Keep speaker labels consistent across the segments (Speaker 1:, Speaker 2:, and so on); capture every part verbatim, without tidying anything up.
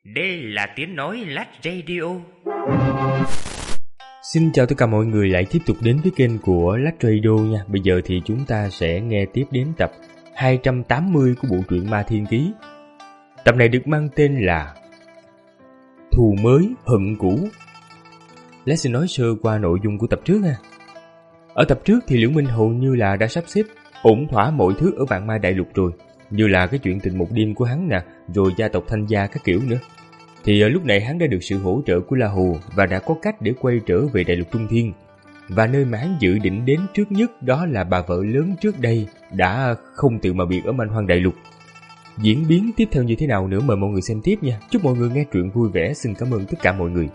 Speaker 1: Đây là tiếng nói Lách Radio.
Speaker 2: Xin chào tất cả mọi người lại tiếp tục đến với kênh của Lách Radio nha. Bây giờ thì chúng ta sẽ nghe tiếp đến tập hai trăm tám mươi của bộ truyện Ma Thiên Ký. Tập này được mang tên là Thù mới hận cũ. Lát xin nói sơ qua nội dung của tập trước ha. Ở tập trước thì Liễu Minh hầu như là đã sắp xếp ổn thỏa mọi thứ ở Vạn Ma Đại Lục rồi, như là cái chuyện tình một đêm của hắn nè, rồi gia tộc Thanh Gia các kiểu nữa. Thì lúc này hắn đã được sự hỗ trợ của La Hồ và đã có cách để quay trở về Đại Lục Trung Thiên. Và nơi mà hắn dự định đến trước nhất đó là bà vợ lớn trước đây đã không tự mà biệt ở Man Hoang Đại Lục. Diễn biến tiếp theo như thế nào nữa mời mọi người xem tiếp nha. Chúc mọi người nghe truyện vui vẻ. Xin cảm ơn tất cả mọi người.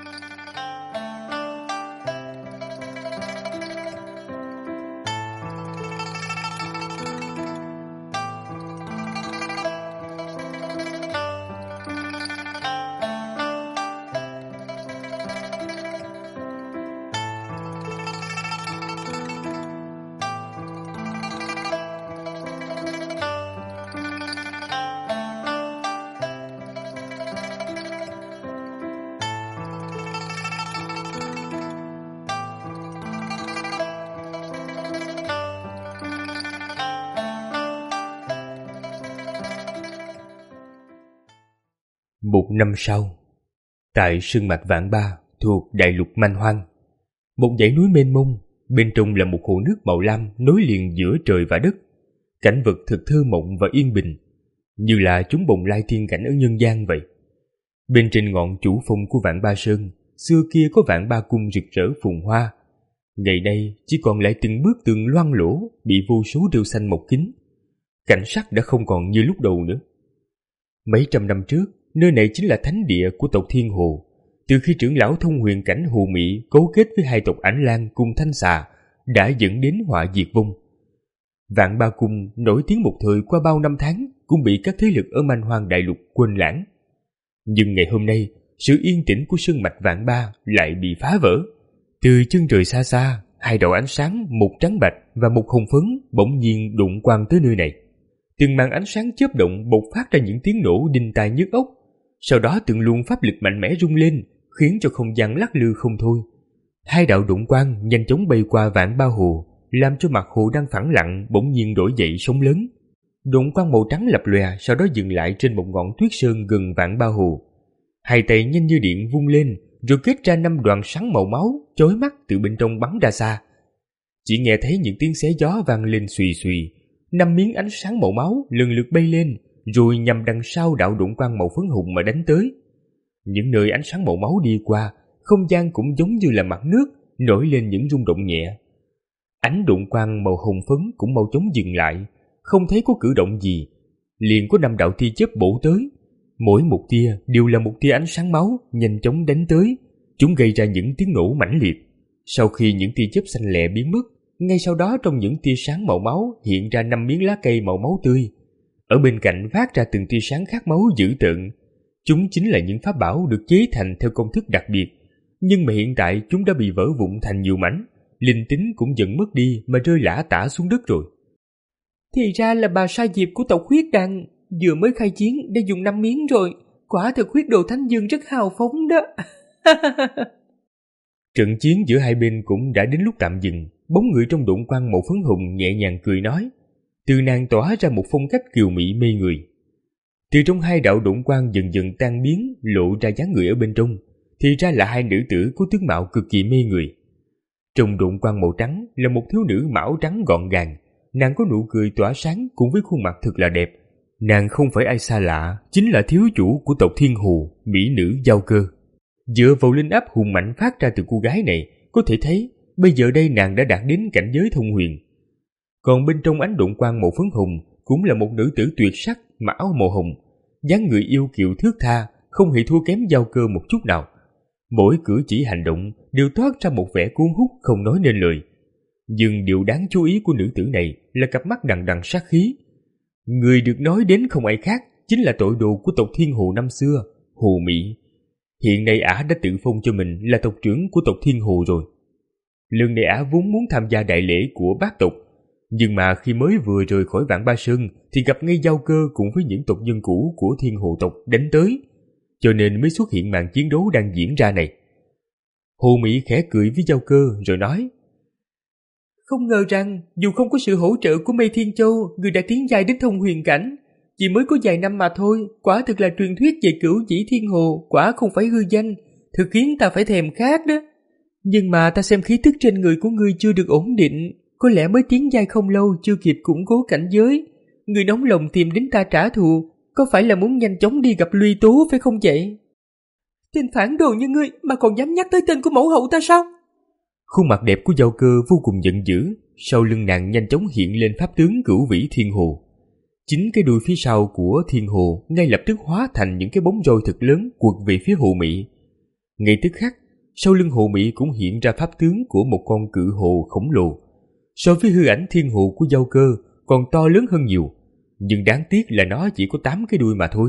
Speaker 2: Một năm sau, tại sơn mạch Vạn Ba thuộc Đại Lục Man Hoang, một dãy núi mênh mông, bên trong là một hồ nước màu lam nối liền giữa trời và đất. Cảnh vật thật thơ mộng và yên bình, như là chúng bồng lai thiên cảnh ở nhân gian vậy. Bên trên ngọn chủ phong của Vạn Ba Sơn, xưa kia có Vạn Ba Cung rực rỡ phồn hoa. Ngày nay chỉ còn lại từng bức tường loang lỗ bị vô số rêu xanh mọc kín. Cảnh sắc đã không còn như lúc đầu nữa. Mấy trăm năm trước, nơi này chính là thánh địa của tộc Thiên Hồ. Từ khi trưởng lão thông huyền cảnh Hồ Mỹ cấu kết với hai tộc Ảnh Lan cùng Thanh Xà, đã dẫn đến họa diệt vong. Vạn Ba Cung nổi tiếng một thời qua bao năm tháng cũng bị các thế lực ở Man Hoang Đại Lục quên lãng. Nhưng ngày hôm nay, sự yên tĩnh của sơn mạch Vạn Ba lại bị phá vỡ. Từ chân trời xa xa, hai đạo ánh sáng, một trắng bạch và một hồng phấn bỗng nhiên đụng quang tới nơi này. Từng màn ánh sáng chớp động bộc phát ra những tiếng nổ đinh tai nhức óc. Sau đó từng luồng pháp lực mạnh mẽ rung lên, khiến cho không gian lắc lư không thôi. Hai đạo đụng quang nhanh chóng bay qua Vạn Ba Hồ, làm cho mặt hồ đang phẳng lặng bỗng nhiên đổi dậy sóng lớn. Đụng quang màu trắng lập lòe, sau đó dừng lại trên một ngọn tuyết sơn gần Vạn Ba Hồ. Hai tay nhanh như điện vung lên, rồi kết ra năm đoàn sáng màu máu chói mắt từ bên trong bắn ra xa. Chỉ nghe thấy những tiếng xé gió vang lên xùy xùy. Năm miếng ánh sáng màu máu lần lượt bay lên, rồi nhằm đằng sau đạo đụng quang màu phấn hồng mà đánh tới. Những nơi ánh sáng màu máu đi qua, không gian cũng giống như là mặt nước, nổi lên những rung động nhẹ. Ánh đụng quang màu hồng phấn cũng mau chóng dừng lại, không thấy có cử động gì. Liền có năm đạo tia chớp bổ tới. Mỗi một tia đều là một tia ánh sáng máu nhanh chóng đánh tới. Chúng gây ra những tiếng nổ mãnh liệt. Sau khi những tia chớp xanh lẹ biến mất, ngay sau đó trong những tia sáng màu máu hiện ra năm miếng lá cây màu máu tươi. Ở bên cạnh phát ra từng tia sáng khát máu dữ tợn. Chúng chính là những pháp bảo được chế thành theo công thức đặc biệt. Nhưng mà hiện tại chúng đã bị vỡ vụn thành nhiều mảnh. Linh tính cũng dần mất đi mà rơi lả tả xuống đất rồi.
Speaker 3: Thì ra là bà Sa Diệp của tộc Huyết Đằng, vừa mới khai chiến đã dùng năm miếng rồi. Quả thực huyết đồ Thánh Dương rất hào phóng đó.
Speaker 2: Trận chiến giữa hai bên cũng đã đến lúc tạm dừng. Bóng người trong đụng quang màu phấn hồng nhẹ nhàng cười nói. Từ nàng tỏa ra một phong cách kiều mỹ mê người. Từ trong hai đạo đụng quang dần dần tan biến, lộ ra dáng người ở bên trong, thì ra là hai nữ tử có tướng mạo cực kỳ mê người. Trong đụng quang màu trắng là một thiếu nữ mão trắng gọn gàng. Nàng có nụ cười tỏa sáng cùng với khuôn mặt thật là đẹp. Nàng không phải ai xa lạ, chính là thiếu chủ của tộc Thiên Hồ, mỹ nữ Giao Cơ. Dựa vào linh áp hùng mạnh phát ra từ cô gái này, có thể thấy bây giờ đây nàng đã đạt đến cảnh giới thông huyền. Còn bên trong ánh đụng quang màu phấn hồng cũng là một nữ tử tuyệt sắc, mặc áo màu hồng, dáng người yêu kiều thướt tha, không hề thua kém Giao Cơ một chút nào. Mỗi cử chỉ hành động đều toát ra một vẻ cuốn hút không nói nên lời. Nhưng điều đáng chú ý của nữ tử này là cặp mắt đằng đằng sát khí. Người được nói đến không ai khác chính là tội đồ của tộc Thiên Hồ năm xưa, Hồ Mỹ. Hiện nay ả đã tự phong cho mình là tộc trưởng của tộc Thiên Hồ rồi. Lần này ả vốn muốn tham gia đại lễ của bác tộc, nhưng mà khi mới vừa rời khỏi Vạn Ba Sơn thì gặp ngay Giao Cơ cùng với những tộc nhân cũ của Thiên Hồ tộc đánh tới. cho nên mới xuất hiện màn chiến đấu đang diễn ra này. Hồ Mỹ khẽ cười với Giao Cơ rồi nói:
Speaker 3: Không ngờ rằng dù không có sự hỗ trợ của Mê Thiên Châu, người đã tiến giai đến thông huyền cảnh. Chỉ mới có vài năm mà thôi, quả thực là truyền thuyết về Cửu Vĩ Thiên Hồ, quả không phải hư danh, thực khiến ta phải thèm khát đó. Nhưng mà ta xem khí tức trên người của ngươi chưa được ổn định, có lẽ mới tiến giai không lâu, chưa kịp củng cố cảnh giới. Ngươi nóng lòng tìm đến ta trả thù, có phải là muốn nhanh chóng đi gặp Luy Tú phải không vậy? Tên phản đồ như ngươi mà còn dám nhắc tới tên của mẫu hậu ta sao?
Speaker 2: Khuôn mặt đẹp của Giao Cơ vô cùng giận dữ, sau lưng nàng nhanh chóng hiện lên pháp tướng Cửu Vĩ Thiên Hồ. Chính cái đuôi phía sau của Thiên Hồ ngay lập tức hóa thành những cái bóng roi thật lớn quật về phía Hồ Mỹ. Ngay tức khắc, sau lưng Hồ Mỹ cũng hiện ra pháp tướng của một con cự hồ khổng lồ. So với hư ảnh Thiên Hồ của Giao Cơ còn to lớn hơn nhiều, nhưng đáng tiếc là nó chỉ có tám cái đuôi mà thôi.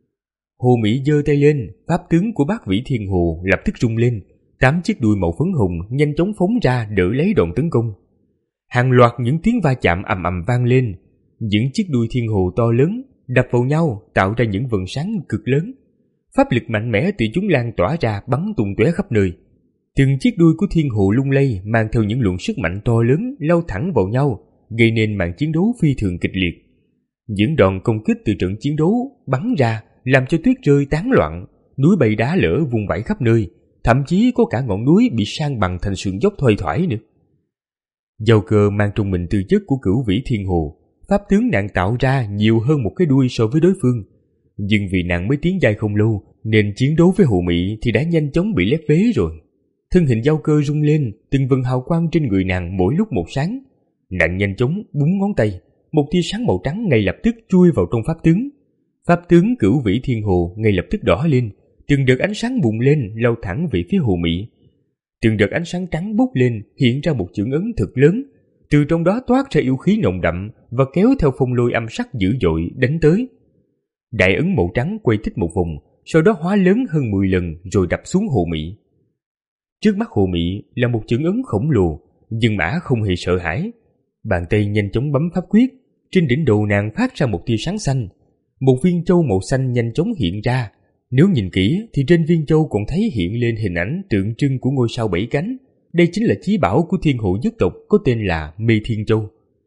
Speaker 2: Hồ Mỹ giơ tay lên, pháp tướng của Bát Vĩ Thiên Hồ lập tức rung lên, tám chiếc đuôi màu phấn hồng nhanh chóng phóng ra đỡ lấy đòn tấn công. Hàng loạt những tiếng va chạm ầm ầm vang lên, những chiếc đuôi Thiên Hồ to lớn đập vào nhau tạo ra những vầng sáng cực lớn. Pháp lực mạnh mẽ từ chúng lan tỏa ra bắn tung tóe khắp nơi. Từng chiếc đuôi của Thiên Hồ lung lay mang theo những luồng sức mạnh to lớn lao thẳng vào nhau, gây nên màn chiến đấu phi thường kịch liệt. Những đòn công kích từ trận chiến đấu bắn ra làm cho tuyết rơi tán loạn, núi bay đá lở vung vãi khắp nơi, thậm chí có cả ngọn núi bị san bằng thành sườn dốc thoai thoải nữa. Giao Cơ mang trong mình tư chất của Cửu Vĩ Thiên Hồ, pháp tướng nàng tạo ra nhiều hơn một cái đuôi so với đối phương, nhưng vì nàng mới tiến giai không lâu nên chiến đấu với Hồ Mỹ thì đã nhanh chóng bị lép vế rồi. Thân hình Giao Cơ rung lên, từng vầng hào quang trên người nàng mỗi lúc một sáng. Nàng nhanh chóng búng ngón tay, một tia sáng màu trắng ngay lập tức chui vào trong pháp tướng. Pháp tướng Cửu Vĩ Thiên Hồ ngay lập tức đỏ lên, từng đợt ánh sáng bùng lên lao thẳng về phía Hồ Mỹ. Từng đợt ánh sáng trắng bốc lên hiện ra một chưởng ấn thật lớn, từ trong đó toát ra yêu khí nồng đậm và kéo theo phong lôi âm sắc dữ dội đánh tới. Đại ấn màu trắng quay tích một vòng, sau đó hóa lớn hơn mười lần rồi đập xuống Hồ Mỹ. Trước mắt Hồ Mỹ là một chưởng ấn khổng lồ, nhưng mã không hề sợ hãi. Bàn tay nhanh chóng bấm pháp quyết, trên đỉnh đầu nàng phát ra một tia sáng xanh. Một viên châu màu xanh nhanh chóng hiện ra. Nếu nhìn kỹ thì trên viên châu còn thấy hiện lên hình ảnh tượng trưng của ngôi sao bảy cánh. Đây chính là chí bảo của Thiên Hộ nhất tộc có tên là Mê Thiên Châu.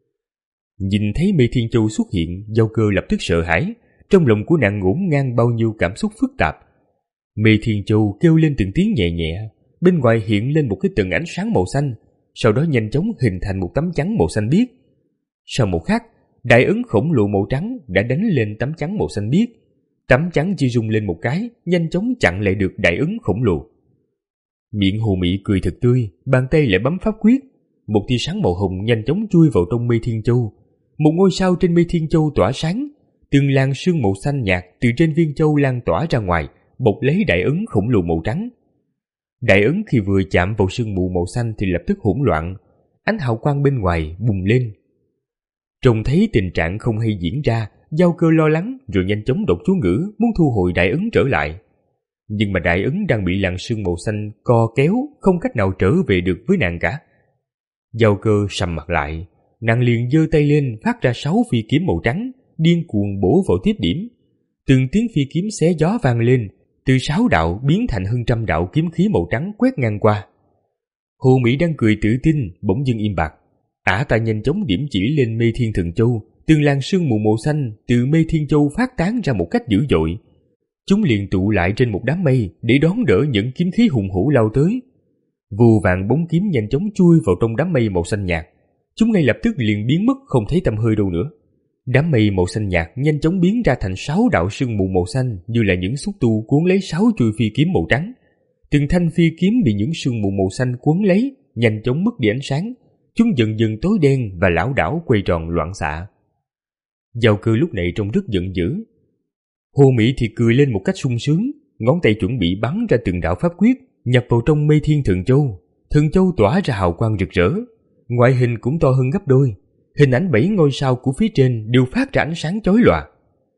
Speaker 2: Nhìn thấy Mê Thiên Châu xuất hiện, Giao Cơ lập tức sợ hãi. Trong lòng của nàng ngổn ngang bao nhiêu cảm xúc phức tạp. Mê Thiên Châu kêu lên từng tiếng nhẹ nhẹ, bên ngoài hiện lên một cái tầng ánh sáng màu xanh, sau đó nhanh chóng hình thành một tấm chắn màu xanh biếc. Sau một khắc, đại ấn khổng lồ màu trắng đã đánh lên tấm chắn màu xanh biếc. Tấm chắn chỉ rung lên một cái, nhanh chóng chặn lại được đại ấn khổng lồ. Miệng Hồ Mỹ cười thật tươi, bàn tay lại bấm pháp quyết, một tia sáng màu hồng nhanh chóng chui vào trong Mê Thiên Châu. Một ngôi sao trên Mê Thiên Châu tỏa sáng, từng làn sương màu xanh nhạt từ trên viên châu lan tỏa ra ngoài, bọc lấy đại ấn khổng lồ màu trắng. Đại ấn khi vừa chạm vào sương mù màu xanh thì lập tức hỗn loạn, ánh hào quang bên ngoài bùng lên. Trông thấy tình trạng không hay diễn ra, Giao Cơ lo lắng rồi nhanh chóng đọc chú ngữ muốn thu hồi đại ấn trở lại. Nhưng mà đại ấn đang bị làn sương màu xanh co kéo, không cách nào trở về được với nàng cả. Giao Cơ sầm mặt lại, nàng liền giơ tay lên phát ra sáu phi kiếm màu trắng, điên cuồng bổ vào tiếp điểm. Từng tiếng phi kiếm xé gió vang lên, từ sáu đạo biến thành hơn trăm đạo kiếm khí màu trắng quét ngang qua. Hồ Mỹ đang cười tự tin, bỗng dưng im bặt. Ả ta nhanh chóng điểm chỉ lên Mê Thiên Thần Châu, từng làn sương mù màu xanh từ Mê Thiên Châu phát tán ra một cách dữ dội. Chúng liền tụ lại trên một đám mây để đón đỡ những kiếm khí hùng hổ lao tới. Vô vàng bóng kiếm nhanh chóng chui vào trong đám mây màu xanh nhạt. Chúng ngay lập tức liền biến mất không thấy tăm hơi đâu nữa. Đám mây màu xanh nhạt nhanh chóng biến ra thành sáu đạo sương mù màu xanh, như là những xúc tu cuốn lấy sáu chuôi phi kiếm màu trắng. Từng thanh phi kiếm bị những sương mù màu xanh cuốn lấy, nhanh chóng mất đi ánh sáng. Chúng dần dần tối đen và lảo đảo quay tròn loạn xạ. Giao Cơ lúc này trông rất giận dữ. Hồ Mỹ thì cười lên một cách sung sướng, ngón tay chuẩn bị bắn ra từng đạo pháp quyết nhập vào trong Mê Thiên Thần Châu. Thần Châu tỏa ra hào quang rực rỡ, ngoại hình cũng to hơn gấp đôi. Hình ảnh bảy ngôi sao của phía trên đều phát ra ánh sáng chói lòa.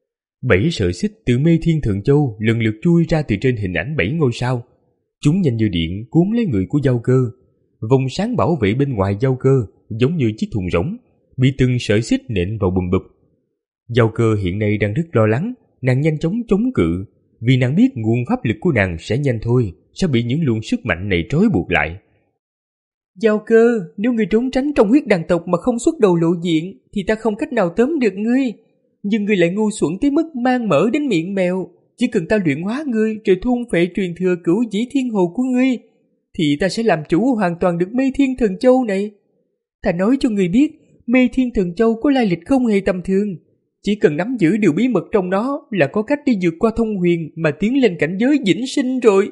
Speaker 2: Bảy sợi xích từ Mê Thiên Thần Châu lần lượt chui ra từ trên hình ảnh bảy ngôi sao. Chúng nhanh như điện cuốn lấy người của Giao Cơ. Vòng sáng bảo vệ bên ngoài Giao Cơ giống như chiếc thùng rỗng, bị từng sợi xích nện vào bùm bụp. Giao Cơ hiện nay đang rất lo lắng, nàng nhanh chóng chống cự, vì nàng biết nguồn pháp lực của nàng sẽ nhanh thôi, sẽ bị những luồng sức mạnh này trói buộc lại.
Speaker 3: Giao Cơ, nếu ngươi trốn tránh trong huyết đàn tộc mà không xuất đầu lộ diện, thì ta không cách nào tóm được ngươi. Nhưng ngươi lại ngu xuẩn tới mức mang mỡ đến miệng mèo. Chỉ cần ta luyện hóa ngươi rồi thôn phệ truyền thừa cửu dĩ thiên hồ của ngươi, thì ta sẽ làm chủ hoàn toàn được Mê Thiên Thần Châu này. Ta nói cho ngươi biết, Mê Thiên Thần Châu có lai lịch không hề tầm thường. Chỉ cần nắm giữ điều bí mật trong nó là có cách đi vượt qua thông huyền mà tiến lên cảnh giới vĩnh sinh rồi.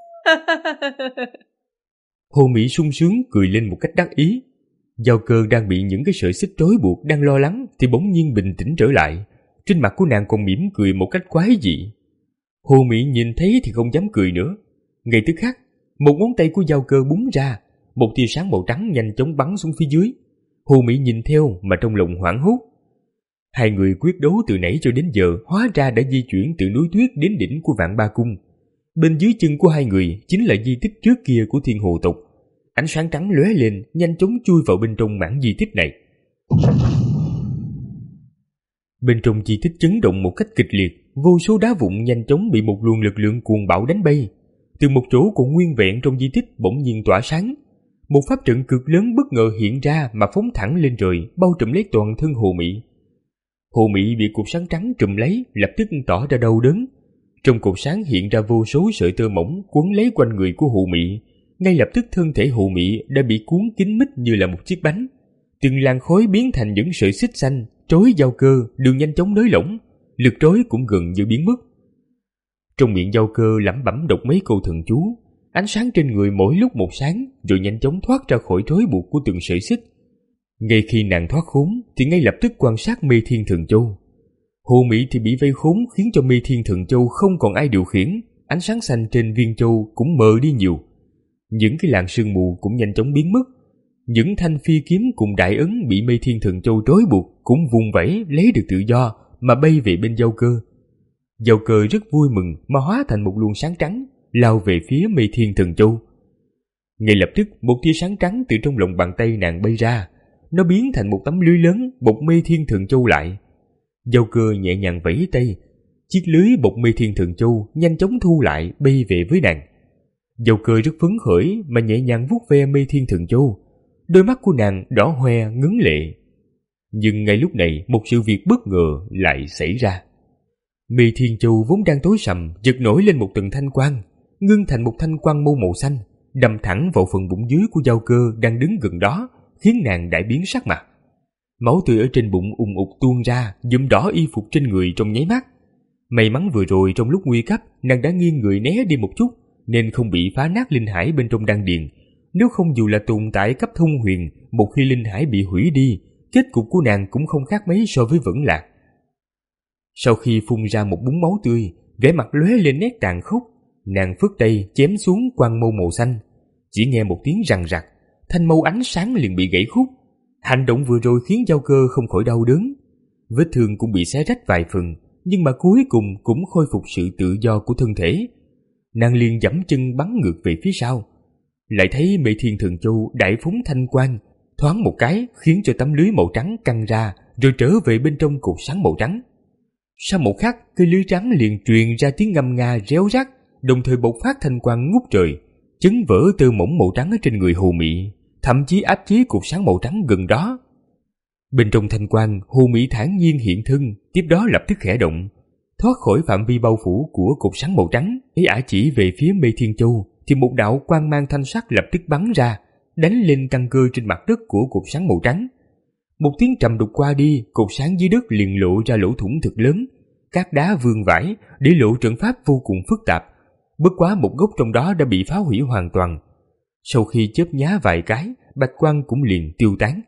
Speaker 2: Hồ Mỹ sung sướng cười lên một cách đắc ý. Giao Cơ đang bị những cái sợi xích trói buộc, đang lo lắng thì bỗng nhiên bình tĩnh trở lại. Trên mặt của nàng còn mỉm cười một cách quái dị. Hồ Mỹ nhìn thấy thì không dám cười nữa. Ngay tức khắc, một ngón tay của Giao Cơ búng ra, một tia sáng màu trắng nhanh chóng bắn xuống phía dưới. Hồ Mỹ nhìn theo mà trong lòng hoảng hốt. Hai người quyết đấu từ nãy cho đến giờ hóa ra đã di chuyển từ núi tuyết đến đỉnh của Vạn Ba Cung. Bên dưới chân của hai người chính là di tích trước kia của Thiên Hồ tộc. Ánh sáng trắng lóe lên, nhanh chóng chui vào bên trong mảng di tích này. Bên trong di tích chấn động một cách kịch liệt, vô số đá vụn nhanh chóng bị một luồng lực lượng cuồng bạo đánh bay. Từ một chỗ còn nguyên vẹn trong di tích bỗng nhiên tỏa sáng. Một pháp trận cực lớn bất ngờ hiện ra mà phóng thẳng lên trời, bao trùm lấy toàn thân Hồ Mỹ. Hồ Mỹ bị cột sáng trắng trùm lấy, lập tức tỏ ra đau đớn. Trong cột sáng hiện ra vô số sợi tơ mỏng quấn lấy quanh người của Hồ Mỹ. Ngay lập tức thân thể Hồ Mỹ đã bị cuốn kín mít như là một chiếc bánh. Từng làn khói biến thành những sợi xích xanh, trói Giao Cơ đường nhanh chóng nới lỏng, lực trói cũng gần như biến mất. Trong miệng Giao Cơ lẩm bẩm đọc mấy câu thần chú, ánh sáng trên người mỗi lúc một sáng, rồi nhanh chóng thoát ra khỏi trói buộc của từng sợi xích. Ngay khi nàng thoát khốn thì ngay lập tức quan sát Mê Thiên Thần Châu. Hồ Mỹ thì bị vây khốn khiến cho Mê Thiên Thần Châu không còn ai điều khiển, ánh sáng xanh trên viên châu cũng mờ đi nhiều. Những cái làn sương mù cũng nhanh chóng biến mất. Những thanh phi kiếm cùng đại ấn bị Mê Thiên Thần Châu trói buộc cũng vùng vẫy lấy được tự do mà bay về bên Giao Cơ. Giao Cơ rất vui mừng mà hóa thành một luồng sáng trắng, lao về phía Mê Thiên Thần Châu. Ngay lập tức một tia sáng trắng từ trong lòng bàn tay nàng bay ra, nó biến thành một tấm lưới lớn bọc Mê Thiên Thần Châu lại. Giao Cơ nhẹ nhàng vẫy tay, chiếc lưới bọc Mê Thiên Thần Châu nhanh chóng thu lại bay về với nàng. Giao Cơ rất phấn khởi mà nhẹ nhàng vuốt ve Mê Thiên Thần Châu, đôi mắt của nàng đỏ hoe ngấn lệ. Nhưng ngay lúc này một sự việc bất ngờ lại xảy ra. Mê Thiên Châu vốn đang tối sầm chợt nổi lên một tầng thanh quang, ngưng thành một thanh quang mâu màu xanh, đâm thẳng vào phần bụng dưới của Giao Cơ đang đứng gần đó, khiến nàng đại biến sắc mặt. Máu tươi ở trên bụng ùn ục tuôn ra, nhuộm đỏ y phục trên người trong nháy mắt. May mắn vừa rồi trong lúc nguy cấp nàng đã nghiêng người né đi một chút, nên không bị phá nát linh hải bên trong đan điền. Nếu không dù là tồn tại cấp thông huyền, một khi linh hải bị hủy đi, kết cục của nàng cũng không khác mấy so với Vẫn Lạc. Sau khi phun ra một búng máu tươi, vẻ mặt lóe lên nét tàn khốc, nàng phất tay chém xuống quang mâu màu xanh. Chỉ nghe một tiếng rằn rặc, thanh mâu ánh sáng liền bị gãy khúc. Hành động vừa rồi khiến Giao Cơ không khỏi đau đớn. Vết thương cũng bị xé rách vài phần, nhưng mà cuối cùng cũng khôi phục sự tự do của thân thể. Nàng liền giẫm chân bắn ngược về phía sau, lại thấy Mê Thiên Thần Châu đại phóng thanh quang, thoáng một cái khiến cho tấm lưới màu trắng căng ra, rồi trở về bên trong cột sáng màu trắng. Sau một khắc, cây lưới trắng liền truyền ra tiếng ngâm nga réo rắt, đồng thời bộc phát thanh quang ngút trời, chấn vỡ tơ mỏng màu trắng ở trên người Hồ Mỹ, thậm chí áp chế cột sáng màu trắng gần đó. Bên trong thanh quang, Hồ Mỹ thản nhiên hiện thân, tiếp đó lập tức khẽ động, thoát khỏi phạm vi bao phủ của cột sáng màu trắng. Ý ả chỉ về phía Mê Thiên Châu thì một đạo quang mang thanh sắc lập tức bắn ra, đánh lên căn cơ trên mặt đất của cột sáng màu trắng. Một tiếng trầm đục qua đi, cột sáng dưới đất liền lộ ra lỗ thủng thực lớn, các đá vương vãi để lộ trận pháp vô cùng phức tạp. Bất quá một góc trong đó đã bị phá hủy hoàn toàn. Sau khi chớp nhá vài cái, bạch quang cũng liền tiêu tán.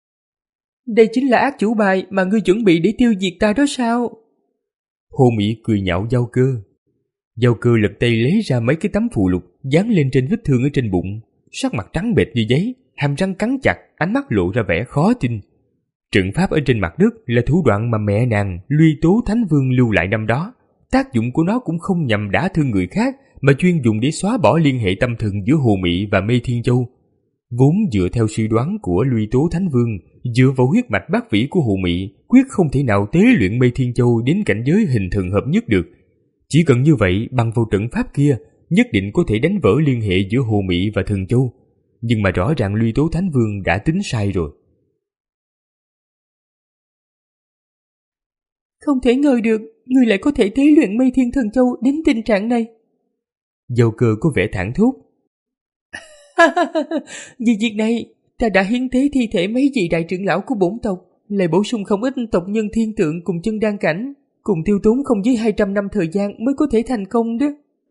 Speaker 3: Đây chính là ác chủ bài mà ngươi chuẩn bị để tiêu diệt ta đó sao?
Speaker 2: Hồ Mỹ cười nhạo Giao Cơ. Giao Cơ lật tay lấy ra mấy cái tấm phù lục dán lên trên vết thương ở trên bụng, sắc mặt trắng bệch như giấy, hàm răng cắn chặt, ánh mắt lộ ra vẻ khó tin. Trận pháp ở trên mặt đất là thủ đoạn mà mẹ nàng Luy Tố Thánh Vương lưu lại năm đó. Tác dụng của nó cũng không nhằm đả thương người khác, mà chuyên dùng để xóa bỏ liên hệ tâm thần giữa Hồ Mỹ và Mê Thiên Châu. Vốn dựa theo suy đoán của Luy Tố Thánh Vương, dựa vào huyết mạch bát vĩ của Hồ Mỹ, quyết không thể nào tế luyện Mê Thiên Châu đến cảnh giới hình thần hợp nhất được. Chỉ cần như vậy, bằng vào trận pháp kia, nhất định có thể đánh vỡ liên hệ giữa Hồ Mị và Thần Châu. Nhưng mà rõ ràng Luy Tố Thánh Vương đã tính sai rồi.
Speaker 3: Không thể ngờ được, người lại có thể tế luyện Mây Thiên Thần Châu đến tình trạng này.
Speaker 2: Giao Cơ có vẻ thảng thốt.
Speaker 3: Vì việc này, ta đã hiến tế thi thể mấy vị đại trưởng lão của bổn tộc, lại bổ sung không ít tộc nhân thiên tượng cùng chân đan cảnh, cùng tiêu tốn không dưới hai trăm năm thời gian mới có thể thành công đó.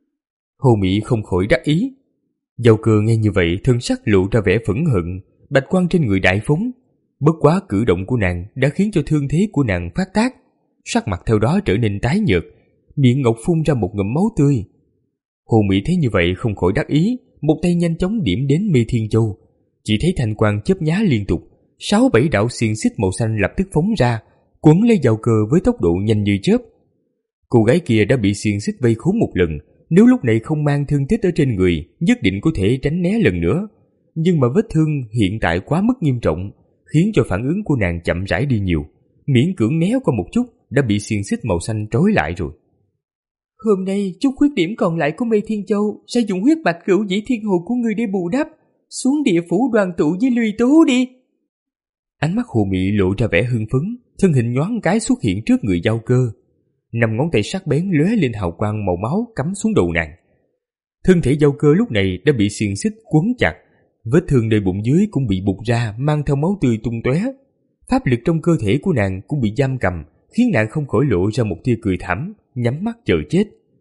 Speaker 2: Hồ Mị không khỏi đắc ý. Giao Cơ nghe như vậy, thân sắc lộ ra vẻ phẫn hận, bạch quang trên người đại phóng. Bất quá cử động của nàng đã khiến cho thương thế của nàng phát tác, sắc mặt theo đó trở nên tái nhợt, miệng ngọc phun ra một ngụm máu tươi. Hồ Mị thấy như vậy không khỏi đắc ý, một tay nhanh chóng điểm đến Mê Thiên Châu. Chỉ thấy thanh quang chớp nhá liên tục, sáu bảy đạo xiềng xích màu xanh lập tức phóng ra, quấn lấy Giao Cơ với tốc độ nhanh như chớp. Cô gái kia đã bị xiềng xích vây khốn một lần, nếu lúc này không mang thương tích ở trên người, nhất định có thể tránh né lần nữa. Nhưng mà vết thương hiện tại quá mức nghiêm trọng, khiến cho phản ứng của nàng chậm rãi đi nhiều, miễn cưỡng né qua một chút đã bị xiềng xích màu xanh trói lại rồi.
Speaker 3: Hôm nay chút khuyết điểm còn lại của Mây Thiên Châu sẽ dùng huyết bạch cửu dĩ thiên hồ của người để bù đắp, xuống địa phủ đoàn tụ với Luy Tố đi.
Speaker 2: Ánh mắt Hồ Mị lộ ra vẻ hưng phấn, thân hình nhoáng cái xuất hiện trước người Giao Cơ. Năm ngón tay sắc bén lóe lên hào quang màu máu cắm xuống đầu nàng. Thân thể Giao Cơ lúc này đã bị xiềng xích quấn chặt, vết thương nơi bụng dưới cũng bị bục ra mang theo máu tươi tung tóe. Pháp lực trong cơ thể của nàng cũng bị giam cầm, khiến nàng không khỏi lộ ra một tia cười thảm, nhắm mắt chờ chết.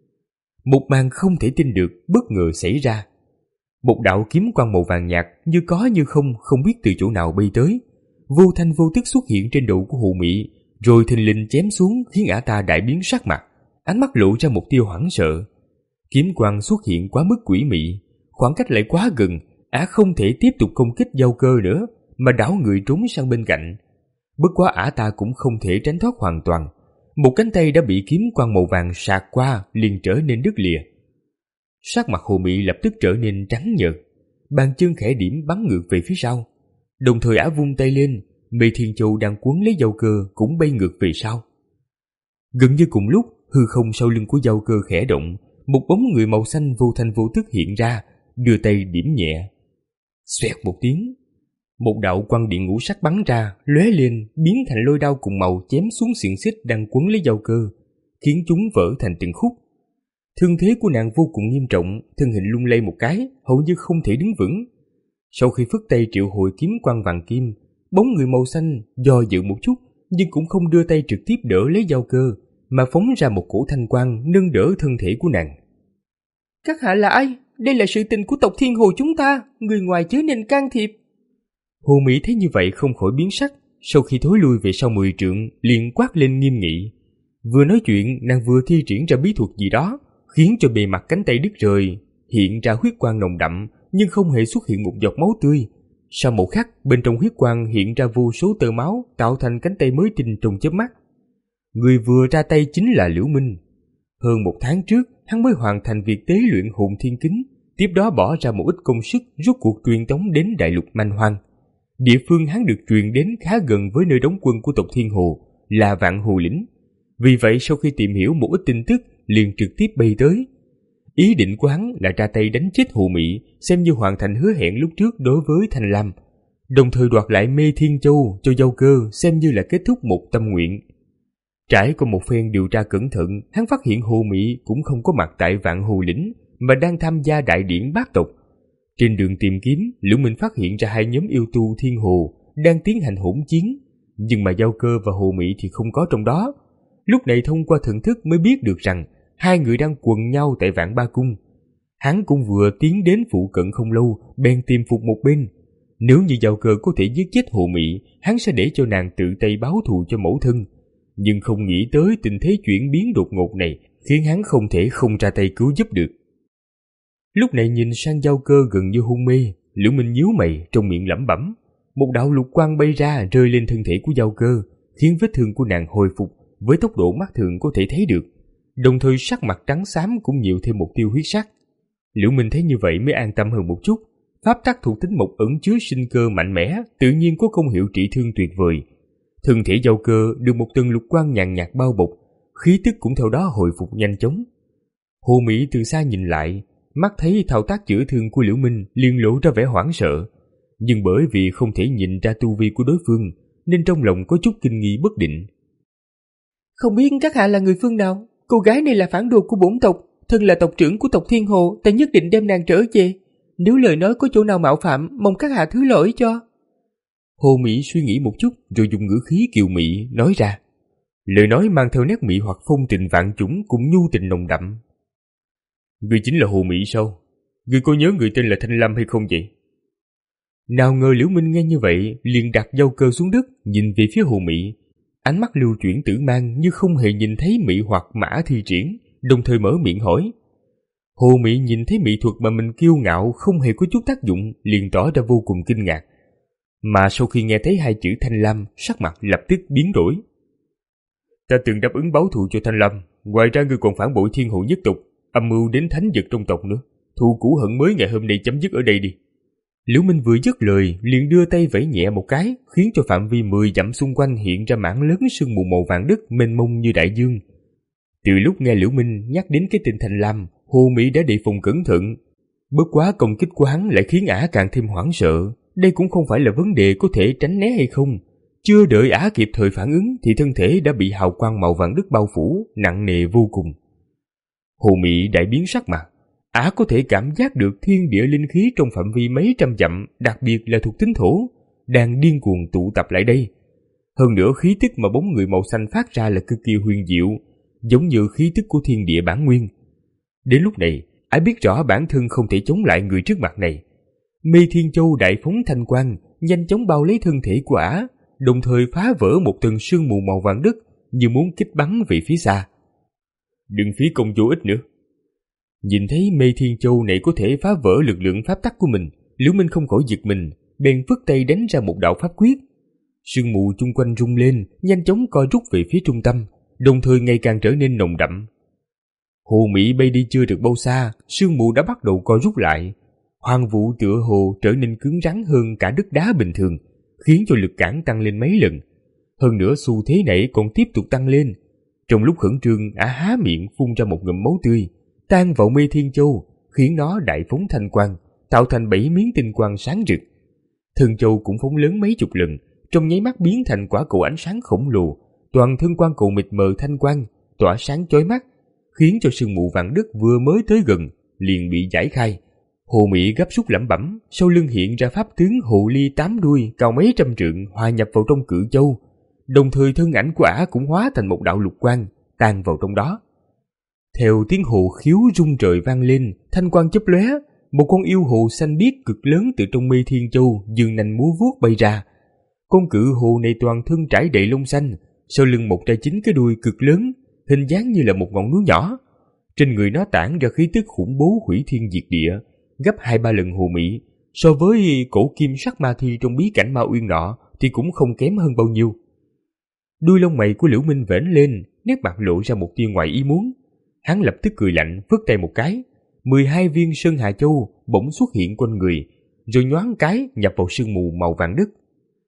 Speaker 2: Một màn không thể tin được bất ngờ xảy ra. Một đạo kiếm quang màu vàng nhạt như có như không, không biết từ chỗ nào bay tới, vô thanh vô tức xuất hiện trên đầu của Hồ Mị, rồi thình lình chém xuống khiến ả ta đại biến sắc mặt, ánh mắt lộ ra một tia hoảng sợ. Kiếm quang xuất hiện quá mức quỷ mị, khoảng cách lại quá gần, ả không thể tiếp tục công kích Giao Cơ nữa, mà đảo người trốn sang bên cạnh. Bất quá ả ta cũng không thể tránh thoát hoàn toàn, một cánh tay đã bị kiếm quang màu vàng sạc qua liền trở nên đứt lìa. Sắc mặt Hồ Mị lập tức trở nên trắng nhợt, bàn chân khẽ điểm bắn ngược về phía sau, đồng thời ả vung tay lên, Mây Thiên Châu đang quấn lấy Giao Cơ cũng bay ngược về sau. Gần như cùng lúc, hư không sau lưng của Giao Cơ khẽ động, một bóng người màu xanh vô thanh vô tức hiện ra, đưa tay điểm nhẹ. Xoẹt một tiếng, một đạo quang điện ngũ sắc bắn ra, lóe lên, biến thành lôi đao cùng màu chém xuống xiềng xích đang quấn lấy Giao Cơ, khiến chúng vỡ thành từng khúc. Thương thế của nàng vô cùng nghiêm trọng, thân hình lung lay một cái, hầu như không thể đứng vững. Sau khi phất tay triệu hồi kiếm quang vàng kim, bóng người màu xanh do dự một chút, nhưng cũng không đưa tay trực tiếp đỡ lấy Giao Cơ, mà phóng ra một cổ thanh quang nâng đỡ thân thể của nàng.
Speaker 3: Các hạ là ai? Đây là sự tình của tộc Thiên Hồ chúng ta, người ngoài chớ nên can thiệp.
Speaker 2: Hồ Mị thấy như vậy không khỏi biến sắc, sau khi thối lui về sau mười trượng, liền quát lên nghiêm nghị. Vừa nói chuyện, nàng vừa thi triển ra bí thuật gì đó, khiến cho bề mặt cánh tay đứt rời, hiện ra huyết quang nồng đậm, nhưng không hề xuất hiện một giọt máu tươi. Sau một khắc, bên trong huyết quang hiện ra vô số tơ máu, tạo thành cánh tay mới tinh trong chớp mắt. Người vừa ra tay chính là Liễu Minh. Hơn một tháng trước, hắn mới hoàn thành việc tế luyện hồn thiên kính, tiếp đó bỏ ra một ít công sức rút cuộc truyền tống đến đại lục Manh Hoang. Địa phương hắn được truyền đến khá gần với nơi đóng quân của tộc Thiên Hồ, là Vạn Hồ Lĩnh. Vì vậy sau khi tìm hiểu một ít tin tức, liền trực tiếp bay tới. Ý định của hắn là ra tay đánh chết Hồ Mị, xem như hoàn thành hứa hẹn lúc trước đối với Thanh Lam, đồng thời đoạt lại Mê Thiên Châu cho Giao Cơ, xem như là kết thúc một tâm nguyện. Trải qua một phen điều tra cẩn thận, hắn phát hiện Hồ Mị cũng không có mặt tại Vạn Hồ Lĩnh, mà đang tham gia đại điển bát tộc. Trên đường tìm kiếm, Liễu Minh phát hiện ra hai nhóm yêu tu Thiên Hồ đang tiến hành hỗn chiến, nhưng mà Giao Cơ và Hồ Mị thì không có trong đó. Lúc này thông qua thần thức mới biết được rằng hai người đang quần nhau tại Vạn Ba Cung. Hắn cũng vừa tiến đến phụ cận không lâu, bèn tìm phục một bên. Nếu như Giao Cơ có thể giết chết Hồ Mị, hắn sẽ để cho nàng tự tay báo thù cho mẫu thân. Nhưng không nghĩ tới tình thế chuyển biến đột ngột này, khiến hắn không thể không ra tay cứu giúp được. Lúc này nhìn sang Giao Cơ gần như hôn mê, Liễu Minh nhíu mày, trong miệng lẩm bẩm. Một đạo lục quang bay ra rơi lên thân thể của Giao Cơ, khiến vết thương của nàng hồi phục với tốc độ mắt thường có thể thấy được. Đồng thời sắc mặt trắng xám cũng nhiều thêm một tiêu huyết sắc. Liễu Minh thấy như vậy mới an tâm hơn một chút. Pháp tắc thuộc tính mộc ẩn chứa sinh cơ mạnh mẽ, tự nhiên có công hiệu trị thương tuyệt vời. Thân thể Giao Cơ được một tầng lục quang nhàn nhạt bao bọc, khí tức cũng theo đó hồi phục nhanh chóng. Hồ Mỹ từ xa nhìn lại, mắt thấy thao tác chữa thương của Liễu Minh liền lộ ra vẻ hoảng sợ, nhưng bởi vì không thể nhìn ra tu vi của đối phương nên trong lòng có chút kinh nghi bất định.
Speaker 3: Không biết các hạ là người phương nào? Cô gái này là phản đồ của bổn tộc, thân là tộc trưởng của tộc Thiên Hồ, ta nhất định đem nàng trở về. Nếu lời nói có chỗ nào mạo phạm, mong các hạ thứ lỗi cho.
Speaker 2: Hồ Mỹ suy nghĩ một chút rồi dùng ngữ khí kiều mị nói ra. Lời nói mang theo nét mị hoặc phong tình vạn chủng cùng nhu tình nồng đậm. Người chính là Hồ Mỹ sao? Người có nhớ người tên là Thanh Lâm hay không vậy? Nào ngờ Liễu Minh nghe như vậy liền đặt dao cơ xuống đất, nhìn về phía Hồ Mỹ, ánh mắt lưu chuyển tử mang như không hề nhìn thấy mị hoặc mã thi triển, đồng thời mở miệng hỏi. Hồ Mỹ nhìn thấy mỹ thuật mà mình kiêu ngạo không hề có chút tác dụng, liền tỏ ra vô cùng kinh ngạc. Mà sau khi nghe thấy hai chữ Thanh Lam, sắc mặt lập tức biến đổi. Ta từng đáp ứng báo thù cho Thanh Lam, ngoài ra ngươi còn phản bội Thiên Hộ nhất tộc, âm mưu đến thánh vực trong tộc nữa. Thù cũ hận mới ngày hôm nay chấm dứt ở đây đi. Liễu Minh vừa dứt lời liền đưa tay vẫy nhẹ một cái, khiến cho phạm vi mười dặm xung quanh hiện ra mảng lớn sương mù màu vàng đất mênh mông như đại dương. Từ lúc nghe Liễu Minh nhắc đến cái tên Thanh Lam, Hồ Mỹ đã đề phòng cẩn thận. Bất quá công kích của hắn lại khiến ả càng thêm hoảng sợ. Đây cũng không phải là vấn đề có thể tránh né hay không. Chưa đợi ả kịp thời phản ứng thì thân thể đã bị hào quang màu vàng đất bao phủ, nặng nề vô cùng. Hồ Mỹ đại biến sắc mặt. Ả có thể cảm giác được thiên địa linh khí trong phạm vi mấy trăm dặm, đặc biệt là thuộc tính thổ, đang điên cuồng tụ tập lại đây. Hơn nữa khí tức mà bóng người màu xanh phát ra là cực kỳ huyền diệu, giống như khí tức của thiên địa bản nguyên. Đến lúc này, Ả biết rõ bản thân không thể chống lại người trước mặt này. Mê Thiên Châu đại phóng thanh quang, nhanh chóng bao lấy thân thể của Ả, đồng thời phá vỡ một tầng sương mù màu vàng đất, như muốn kích bắn về phía xa. Đừng phí công vô ích nữa. Nhìn thấy Mê Thiên Châu này có thể phá vỡ lực lượng pháp tắc của mình, Liễu Minh không khỏi giật mình, bèn phất tay đánh ra một đạo pháp quyết. Sương mù chung quanh rung lên, nhanh chóng co rút về phía trung tâm, đồng thời ngày càng trở nên nồng đậm. Hồ Mỹ bay đi chưa được bao xa, sương mù đã bắt đầu co rút lại. Hoang vu tựa hồ trở nên cứng rắn hơn cả đất đá bình thường, khiến cho lực cản tăng lên mấy lần. Hơn nữa xu thế này còn tiếp tục tăng lên. Trong lúc khẩn trương, Ả há miệng phun ra một ngụm máu tươi, tan vào Mê Thiên Châu, khiến nó đại phóng thanh quang, tạo thành bảy miếng tinh quang sáng rực. Thân châu cũng phóng lớn mấy chục lần, trong nháy mắt biến thành quả cầu ánh sáng khổng lồ, toàn thân quang cầu mịt mờ thanh quang, tỏa sáng chói mắt, khiến cho sương mù vàng đất vừa mới tới gần liền bị giải khai. Hồ Mỹ gấp rút lẩm bẩm, sau lưng hiện ra pháp tướng hồ ly tám đuôi cao mấy trăm trượng hòa nhập vào trong cự châu, đồng thời thân ảnh của Ả cũng hóa thành một đạo lục quang tan vào trong đó. Theo tiếng hồ khiếu rung trời vang lên, thanh quang chớp lóe, một con yêu hồ xanh biếc cực lớn từ trong Mê Thiên Châu giương nanh múa vuốt bay ra. Con cự hồ này toàn thân trải đầy lông xanh, sau lưng mọc ra chín cái đuôi cực lớn, hình dáng như là một ngọn núi nhỏ. Trên người nó tản ra khí tức khủng bố hủy thiên diệt địa, gấp hai ba lần Hồ Mỹ. So với cổ kim sắc ma thi trong bí cảnh Ma Uyên nọ thì cũng không kém hơn bao nhiêu. Đuôi lông mày của Liễu Minh vểnh lên, nét mặt lộ ra một tia ngoài ý muốn. Hắn lập tức cười lạnh, phất tay một cái, mười hai viên Sơn Hà Châu bỗng xuất hiện quanh người, rồi nhoáng cái nhập vào sương mù màu vàng đất.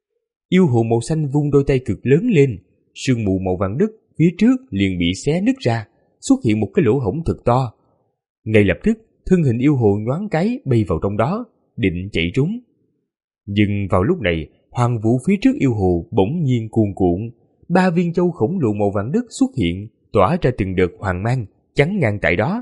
Speaker 2: Yêu hồ màu xanh vung đôi tay cực lớn lên, sương mù màu vàng đất phía trước liền bị xé nứt ra, xuất hiện một cái lỗ hổng thật to. Ngay lập tức, thân hình yêu hồ nhoáng cái bay vào trong đó, định chạy trốn. Nhưng vào lúc này, hoàng vũ phía trước yêu hồ bỗng nhiên cuồn cuộn, ba viên châu khổng lồ màu vàng đất xuất hiện, tỏa ra từng đợt hoàng mang, chắn ngang tại đó.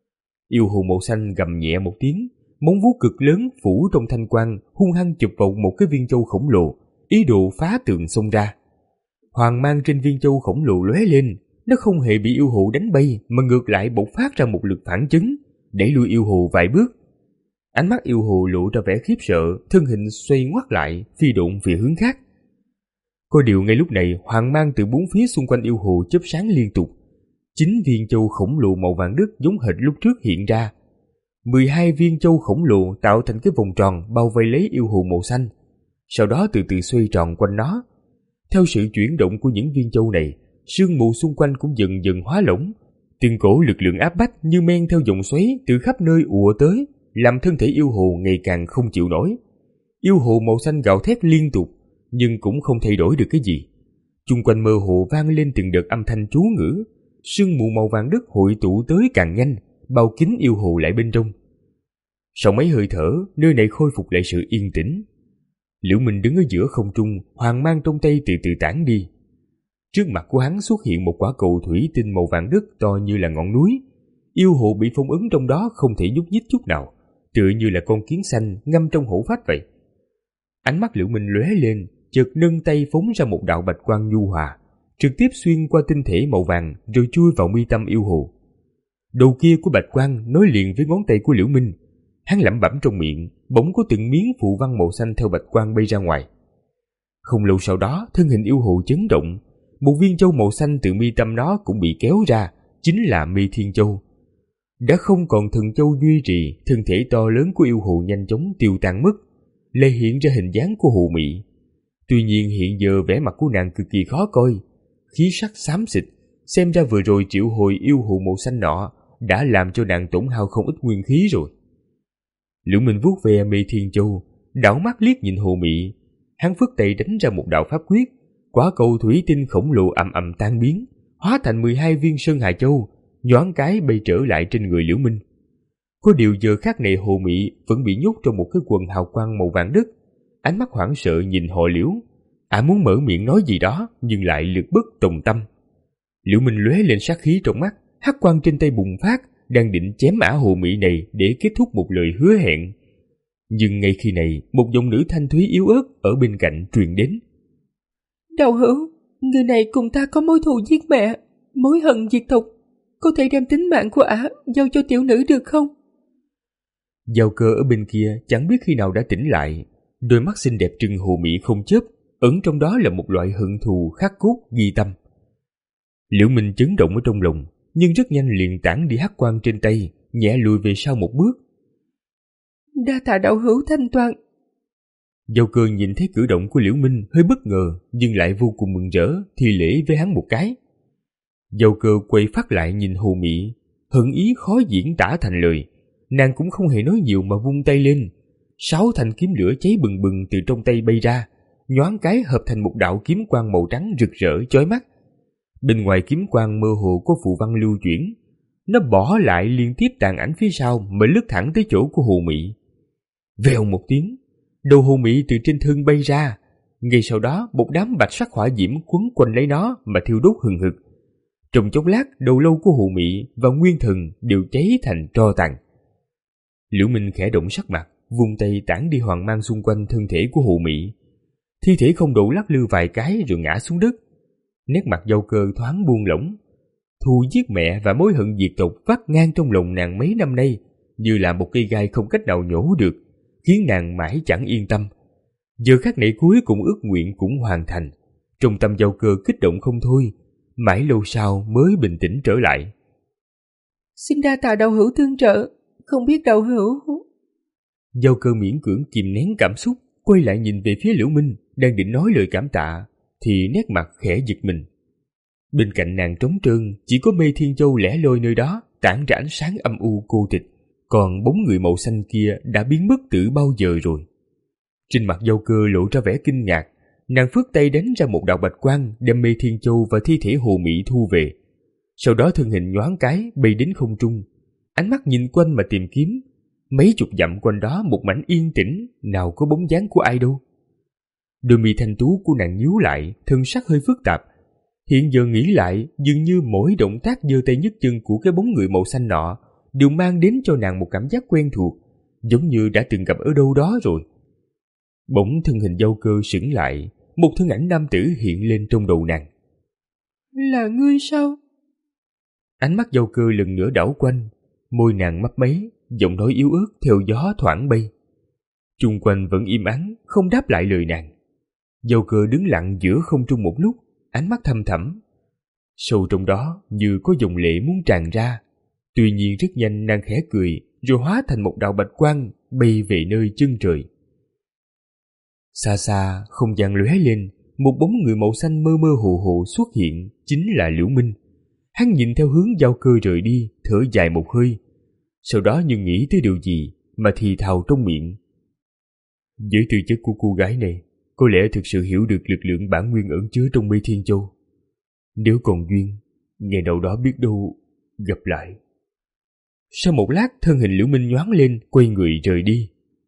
Speaker 2: Yêu hồ màu xanh gầm nhẹ một tiếng, móng vuốt cực lớn phủ trong thanh quang hung hăng chụp vào một cái viên châu khổng lồ, ý đồ phá tường xông ra. Hoàng mang trên viên châu khổng lồ lóe lên, nó không hề bị yêu hồ đánh bay mà ngược lại bộc phát ra một lực phản chấn, đẩy lui yêu hồ vài bước. Ánh mắt yêu hồ lộ ra vẻ khiếp sợ, thân hình xoay ngoắt lại, phi độn về hướng khác. Có điều ngay lúc này, hoàng mang từ bốn phía xung quanh yêu hồ chớp sáng liên tục. Chín viên châu khổng lồ màu vàng đất giống hệt lúc trước hiện ra. mười hai viên châu khổng lồ tạo thành cái vòng tròn bao vây lấy yêu hồ màu xanh, sau đó từ từ xoay tròn quanh nó. Theo sự chuyển động của những viên châu này, sương mù xung quanh cũng dần dần hóa lỏng. Từng cổ lực lượng áp bách như men theo dòng xoáy từ khắp nơi ùa tới, làm thân thể yêu hồ ngày càng không chịu nổi. Yêu hồ màu xanh gào thét liên tục, nhưng cũng không thay đổi được cái gì. Chung quanh mơ hồ vang lên từng đợt âm thanh chú ngữ, sương mù màu vàng đất hội tụ tới càng nhanh, bao kín yêu hồ lại bên trong. Sau mấy hơi thở, nơi này khôi phục lại sự yên tĩnh. Liễu Minh đứng ở giữa không trung, hoàng mang trong tay từ từ tản đi. Trước mặt của hắn xuất hiện một quả cầu thủy tinh màu vàng đất to như là ngọn núi. Yêu hồ bị phong ấn trong đó không thể nhúc nhích chút nào, tựa như là con kiến xanh ngâm trong hổ phách vậy. Ánh mắt Liễu Minh lóe lên, chợt nâng tay phóng ra một đạo bạch quang nhu hòa, trực tiếp xuyên qua tinh thể màu vàng rồi chui vào mi tâm yêu hồ. Đầu kia của bạch quang nối liền với ngón tay của Liễu Minh. Hắn lẩm bẩm trong miệng, bỗng có từng miếng phù văn màu xanh theo bạch quang bay ra ngoài. Không lâu sau đó, thân hình yêu hồ chấn động, một viên châu màu xanh từ mi tâm nó cũng bị kéo ra, chính là Mê Thiên Châu. Đã không còn thần châu duy trì, thân thể to lớn của yêu hồ nhanh chóng tiêu tan mất, lại hiện ra hình dáng của hồ mị. Tuy nhiên hiện giờ vẻ mặt của nàng cực kỳ khó coi, khí sắc xám xịt, xem ra vừa rồi triệu hồi yêu hồ màu xanh nọ đã làm cho nàng tổn hao không ít nguyên khí rồi. Liễu Minh vuốt ve Mê Thiên Châu, đảo mắt liếc nhìn hồ mị, hắn phất tay đánh ra một đạo pháp quyết, quả cầu thủy tinh khổng lồ ầm ầm tan biến, hóa thành mười hai viên sơn hà châu, nhoáng cái bay trở lại trên người Liễu Minh. Có điều giờ khắc này hồ mị vẫn bị nhốt trong một cái quần hào quang màu vàng đất, ánh mắt hoảng sợ nhìn họ Liễu. Ả muốn mở miệng nói gì đó nhưng lại lực bất tòng tâm. Liễu Minh lóe lên sát khí trong mắt, hắc quang trên tay bùng phát, đang định chém ả hồ mị này để kết thúc một lời hứa hẹn. Nhưng ngay khi này, một giọng nữ thanh thúy yếu ớt ở bên cạnh truyền đến.
Speaker 3: Đạo hữu, người này cùng ta có mối thù giết mẹ, mối hận diệt tộc, có thể đem tính mạng của ả giao cho tiểu nữ được không?
Speaker 2: Giao Cơ ở bên kia chẳng biết khi nào đã tỉnh lại, đôi mắt xinh đẹp trừng hồ mị không chớp, ẩn trong đó là một loại hận thù khắc cốt ghi tâm. Liễu Minh chấn động ở trong lòng, nhưng rất nhanh liền tản đi hắc quang trên tay, nhẹ lùi về sau một bước.
Speaker 3: Đa tạ đạo hữu thanh toàn.
Speaker 2: Giao Cơ nhìn thấy cử động của Liễu Minh hơi bất ngờ, nhưng lại vô cùng mừng rỡ, thi lễ với hắn một cái. Giao Cơ quay phát lại nhìn hồ mị, hận ý khó diễn tả thành lời. Nàng cũng không hề nói nhiều mà vung tay lên, sáu thanh kiếm lửa cháy bừng bừng từ trong tay bay ra, nhoáng cái hợp thành một đạo kiếm quang màu trắng rực rỡ chói mắt. Bên ngoài kiếm quang mơ hồ có phù văn lưu chuyển, nó bỏ lại liên tiếp tàn ảnh phía sau mà lướt thẳng tới chỗ của hồ mị. Vèo một tiếng, đầu hồ mị từ trên thân bay ra, ngay sau đó một đám bạch sắc hỏa diễm quấn quanh lấy nó mà thiêu đốt hừng hực. Trong chốc lát, đầu lâu của hồ mị và nguyên thần đều cháy thành tro tàn. Liễu Minh khẽ động sắc mặt, vung tay tản đi hoàng mang xung quanh thân thể của hồ mị. Thi thể không độ lắc lư vài cái rồi ngã xuống đất. Nét mặt Giao Cơ thoáng buông lỏng. Thù giết mẹ và mối hận diệt tộc vắt ngang trong lòng nàng mấy năm nay, như là một cây gai không cách nào nhổ được, khiến nàng mãi chẳng yên tâm. Giờ khắc này cuối cùng ước nguyện cũng hoàn thành. Trong tâm Giao Cơ kích động không thôi, mãi lâu sau mới bình tĩnh trở lại.
Speaker 3: Xin đa tạ đạo hữu tương trợ, không biết đạo hữu...
Speaker 2: Giao Cơ miễn cưỡng kìm nén cảm xúc, quay lại nhìn về phía Liễu Minh, đang định nói lời cảm tạ, thì nét mặt khẽ giật mình. Bên cạnh nàng trống trơn, chỉ có Mê Thiên Châu lẻ loi nơi đó, tản ra ánh sáng âm u cô tịch, còn bóng người màu xanh kia đã biến mất từ bao giờ rồi. Trên mặt Giao Cơ lộ ra vẻ kinh ngạc, nàng phất tay đánh ra một đạo bạch quang đem Mê Thiên Châu và thi thể hồ mị thu về. Sau đó thân hình nhoáng cái bay đến không trung, ánh mắt nhìn quanh mà tìm kiếm. Mấy chục dặm quanh đó một mảnh yên tĩnh, nào có bóng dáng của ai đâu. Đôi mi thanh tú của nàng nhíu lại, thân sắc hơi phức tạp. Hiện giờ nghĩ lại, dường như mỗi động tác giơ tay nhấc chân của cái bóng người màu xanh nọ đều mang đến cho nàng một cảm giác quen thuộc, giống như đã từng gặp ở đâu đó rồi. Bỗng thân hình Giao Cơ sững lại, một thân ảnh nam tử hiện lên trong đầu nàng.
Speaker 3: Là ngươi sao?
Speaker 2: Ánh mắt Giao Cơ lần nữa đảo quanh, môi nàng mấp máy, giọng nói yếu ớt theo gió thoảng bay. Chung quanh vẫn im ắng, không đáp lại lời nàng. Giao Cơ đứng lặng giữa không trung một lúc, ánh mắt thâm thẳm. Sâu trong đó như có dòng lệ muốn tràn ra. Tuy nhiên rất nhanh nàng khẽ cười, rồi hóa thành một đạo bạch quang bay về nơi chân trời. Xa xa, không gian lóe lên, một bóng người màu xanh mơ mơ hồ hồ xuất hiện, chính là Liễu Minh. Hắn nhìn theo hướng Giao Cơ rời đi, thở dài một hơi. Sau đó như nghĩ tới điều gì mà thì thào trong miệng. Với tư chất của cô gái này, có lẽ thực sự hiểu được lực lượng bản nguyên ẩn chứa trong Mê Thiên Châu. Nếu còn duyên, ngày nào đó biết đâu gặp lại. Sau một lát, thân hình Liễu Minh nhoáng lên, quay người rời đi.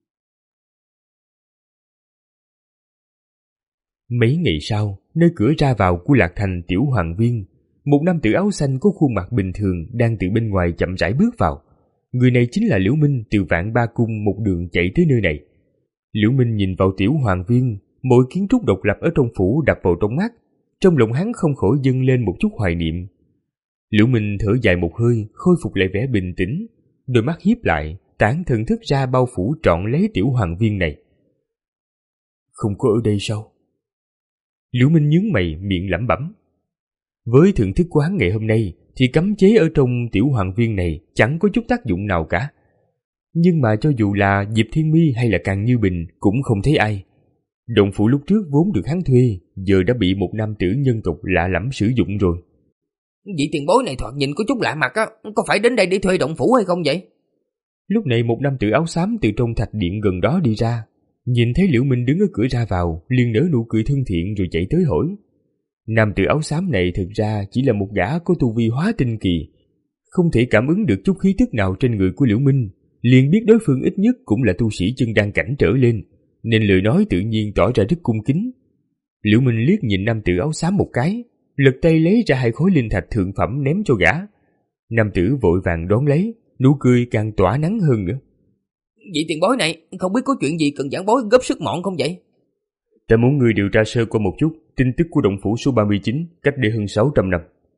Speaker 2: Mấy ngày sau, nơi cửa ra vào của Lạc Thành Tiểu Hoàng Viên, một nam tử áo xanh có khuôn mặt bình thường đang từ bên ngoài chậm rãi bước vào. Người này chính là Liễu Minh từ Vạn Ba Cung một đường chạy tới nơi này. Liễu Minh nhìn vào Tiểu Hoàng Viên, mỗi kiến trúc độc lập ở trong phủ đập vào trong mắt, trong lòng hắn không khỏi dâng lên một chút hoài niệm. Liễu Minh thở dài một hơi, khôi phục lại vẻ bình tĩnh, đôi mắt híp lại, tản thần thức ra bao phủ trọn lấy Tiểu Hoàng Viên này. Không có ở đây sao? Liễu Minh nhướng mày, miệng lẩm bẩm. Với thưởng thức của hắn ngày hôm nay thì cấm chế ở trong Tiểu Hoàng Viên này chẳng có chút tác dụng nào cả. Nhưng mà cho dù là Diệp Thiên Mi hay là Càn Như Bình cũng không thấy ai. Động phủ lúc trước vốn được hắn thuê, giờ đã bị một nam tử nhân tộc lạ lẫm sử dụng rồi.
Speaker 3: Vị tiền bối này thoạt nhìn có chút lạ mặt á, có phải đến đây để thuê động phủ hay không vậy?
Speaker 2: Lúc này một nam tử áo xám từ trong thạch điện gần đó đi ra, nhìn thấy Liễu Minh đứng ở cửa ra vào, liền nở nụ cười thân thiện rồi chạy tới hỏi. Nam tử áo xám này thực ra chỉ là một gã có tu vi hóa tinh kỳ, không thể cảm ứng được chút khí tức nào trên người của Liễu Minh, liền biết đối phương ít nhất cũng là tu sĩ chân đan cảnh trở lên, nên lời nói tự nhiên tỏ ra rất cung kính. Liễu Minh liếc nhìn nam tử áo xám một cái, lật tay lấy ra hai khối linh thạch thượng phẩm ném cho gã. Nam tử vội vàng đón lấy, nụ cười càng tỏa nắng hơn nữa.
Speaker 3: Vị tiền bối này, không biết có chuyện gì cần giảng bối góp sức mọn không vậy?
Speaker 2: Ta muốn người điều tra sơ qua một chút tin tức của động phủ số ba mươi chín cách đây hơn sáu trăm năm.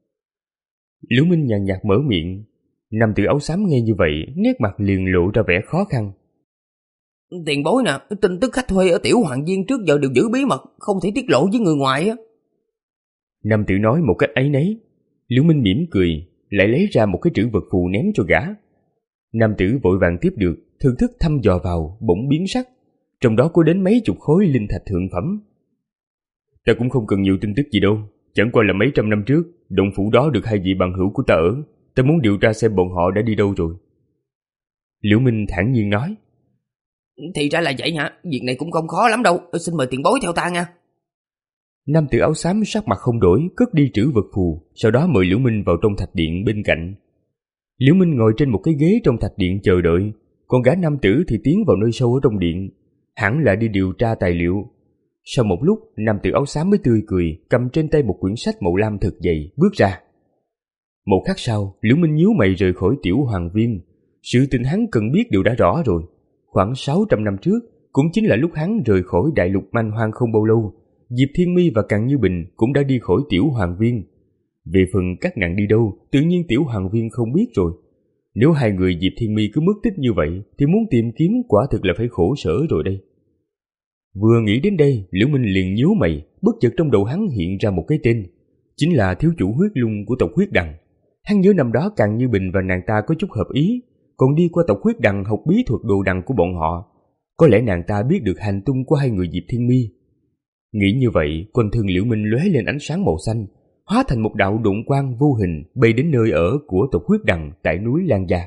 Speaker 2: Liễu Minh nhàn nhạt mở miệng. Nam tử áo xám nghe như vậy, nét mặt liền lộ ra vẻ khó khăn.
Speaker 3: Tiền bối nè, tin tức khách thuê ở Tiểu Hoàng Viên trước giờ đều giữ bí mật, không thể tiết lộ với người ngoài á.
Speaker 2: Nam tử nói một cách áy náy. Liễu Minh mỉm cười, lại lấy ra một cái trữ vật phù ném cho gã. Nam tử vội vàng tiếp được, thưởng thức thăm dò vào, bỗng biến sắc. Trong đó có đến mấy chục khối linh thạch thượng phẩm. Ta cũng không cần nhiều tin tức gì đâu, chẳng qua là mấy trăm năm trước, động phủ đó được hai vị bằng hữu của ta ở, ta muốn điều tra xem bọn họ đã đi đâu rồi. Liễu Minh thản nhiên nói.
Speaker 3: Thì ra là vậy hả, việc này cũng không khó lắm đâu, xin mời tiền bối theo ta nha.
Speaker 2: Nam tử áo xám sắc mặt không đổi, cất đi trữ vật phù, sau đó mời Liễu Minh vào trong thạch điện bên cạnh. Liễu Minh ngồi trên một cái ghế trong thạch điện chờ đợi, còn gã nam tử thì tiến vào nơi sâu ở trong điện, hẳn là đi điều tra tài liệu. Sau một lúc, nam tử áo xám mới tươi cười, cầm trên tay một quyển sách màu lam thật dày, bước ra. Một khắc sau, Liễu Minh nhíu mày rời khỏi Tiểu Hoàng Viên. Sự tình hắn cần biết đều đã rõ rồi. Khoảng sáu trăm năm trước, cũng chính là lúc hắn rời khỏi đại lục man hoang không bao lâu, Diệp Thiên Mi và Càn Như Bình cũng đã đi khỏi Tiểu Hoàng Viên. Về phần các nàng đi đâu, tự nhiên Tiểu Hoàng Viên không biết rồi. Nếu hai người Diệp Thiên Mi cứ mất tích như vậy, thì muốn tìm kiếm quả thực là phải khổ sở rồi đây. Vừa nghĩ đến đây, Liễu Minh liền nhíu mày, bất chợt trong đầu hắn hiện ra một cái tên, chính là thiếu chủ huyết lung của tộc Huyết Đằng. Hắn nhớ năm đó Càn Như Bình và nàng ta có chút hợp ý, còn đi qua tộc Huyết Đằng học bí thuật đồ đằng của bọn họ. Có lẽ nàng ta biết được hành tung của hai người Diệp Thiên Mi. Nghĩ như vậy, quanh thân Liễu Minh lóe lên ánh sáng màu xanh, hóa thành một đạo độn quang vô hình bay đến nơi ở của tộc Huyết Đằng tại núi Lan Gia.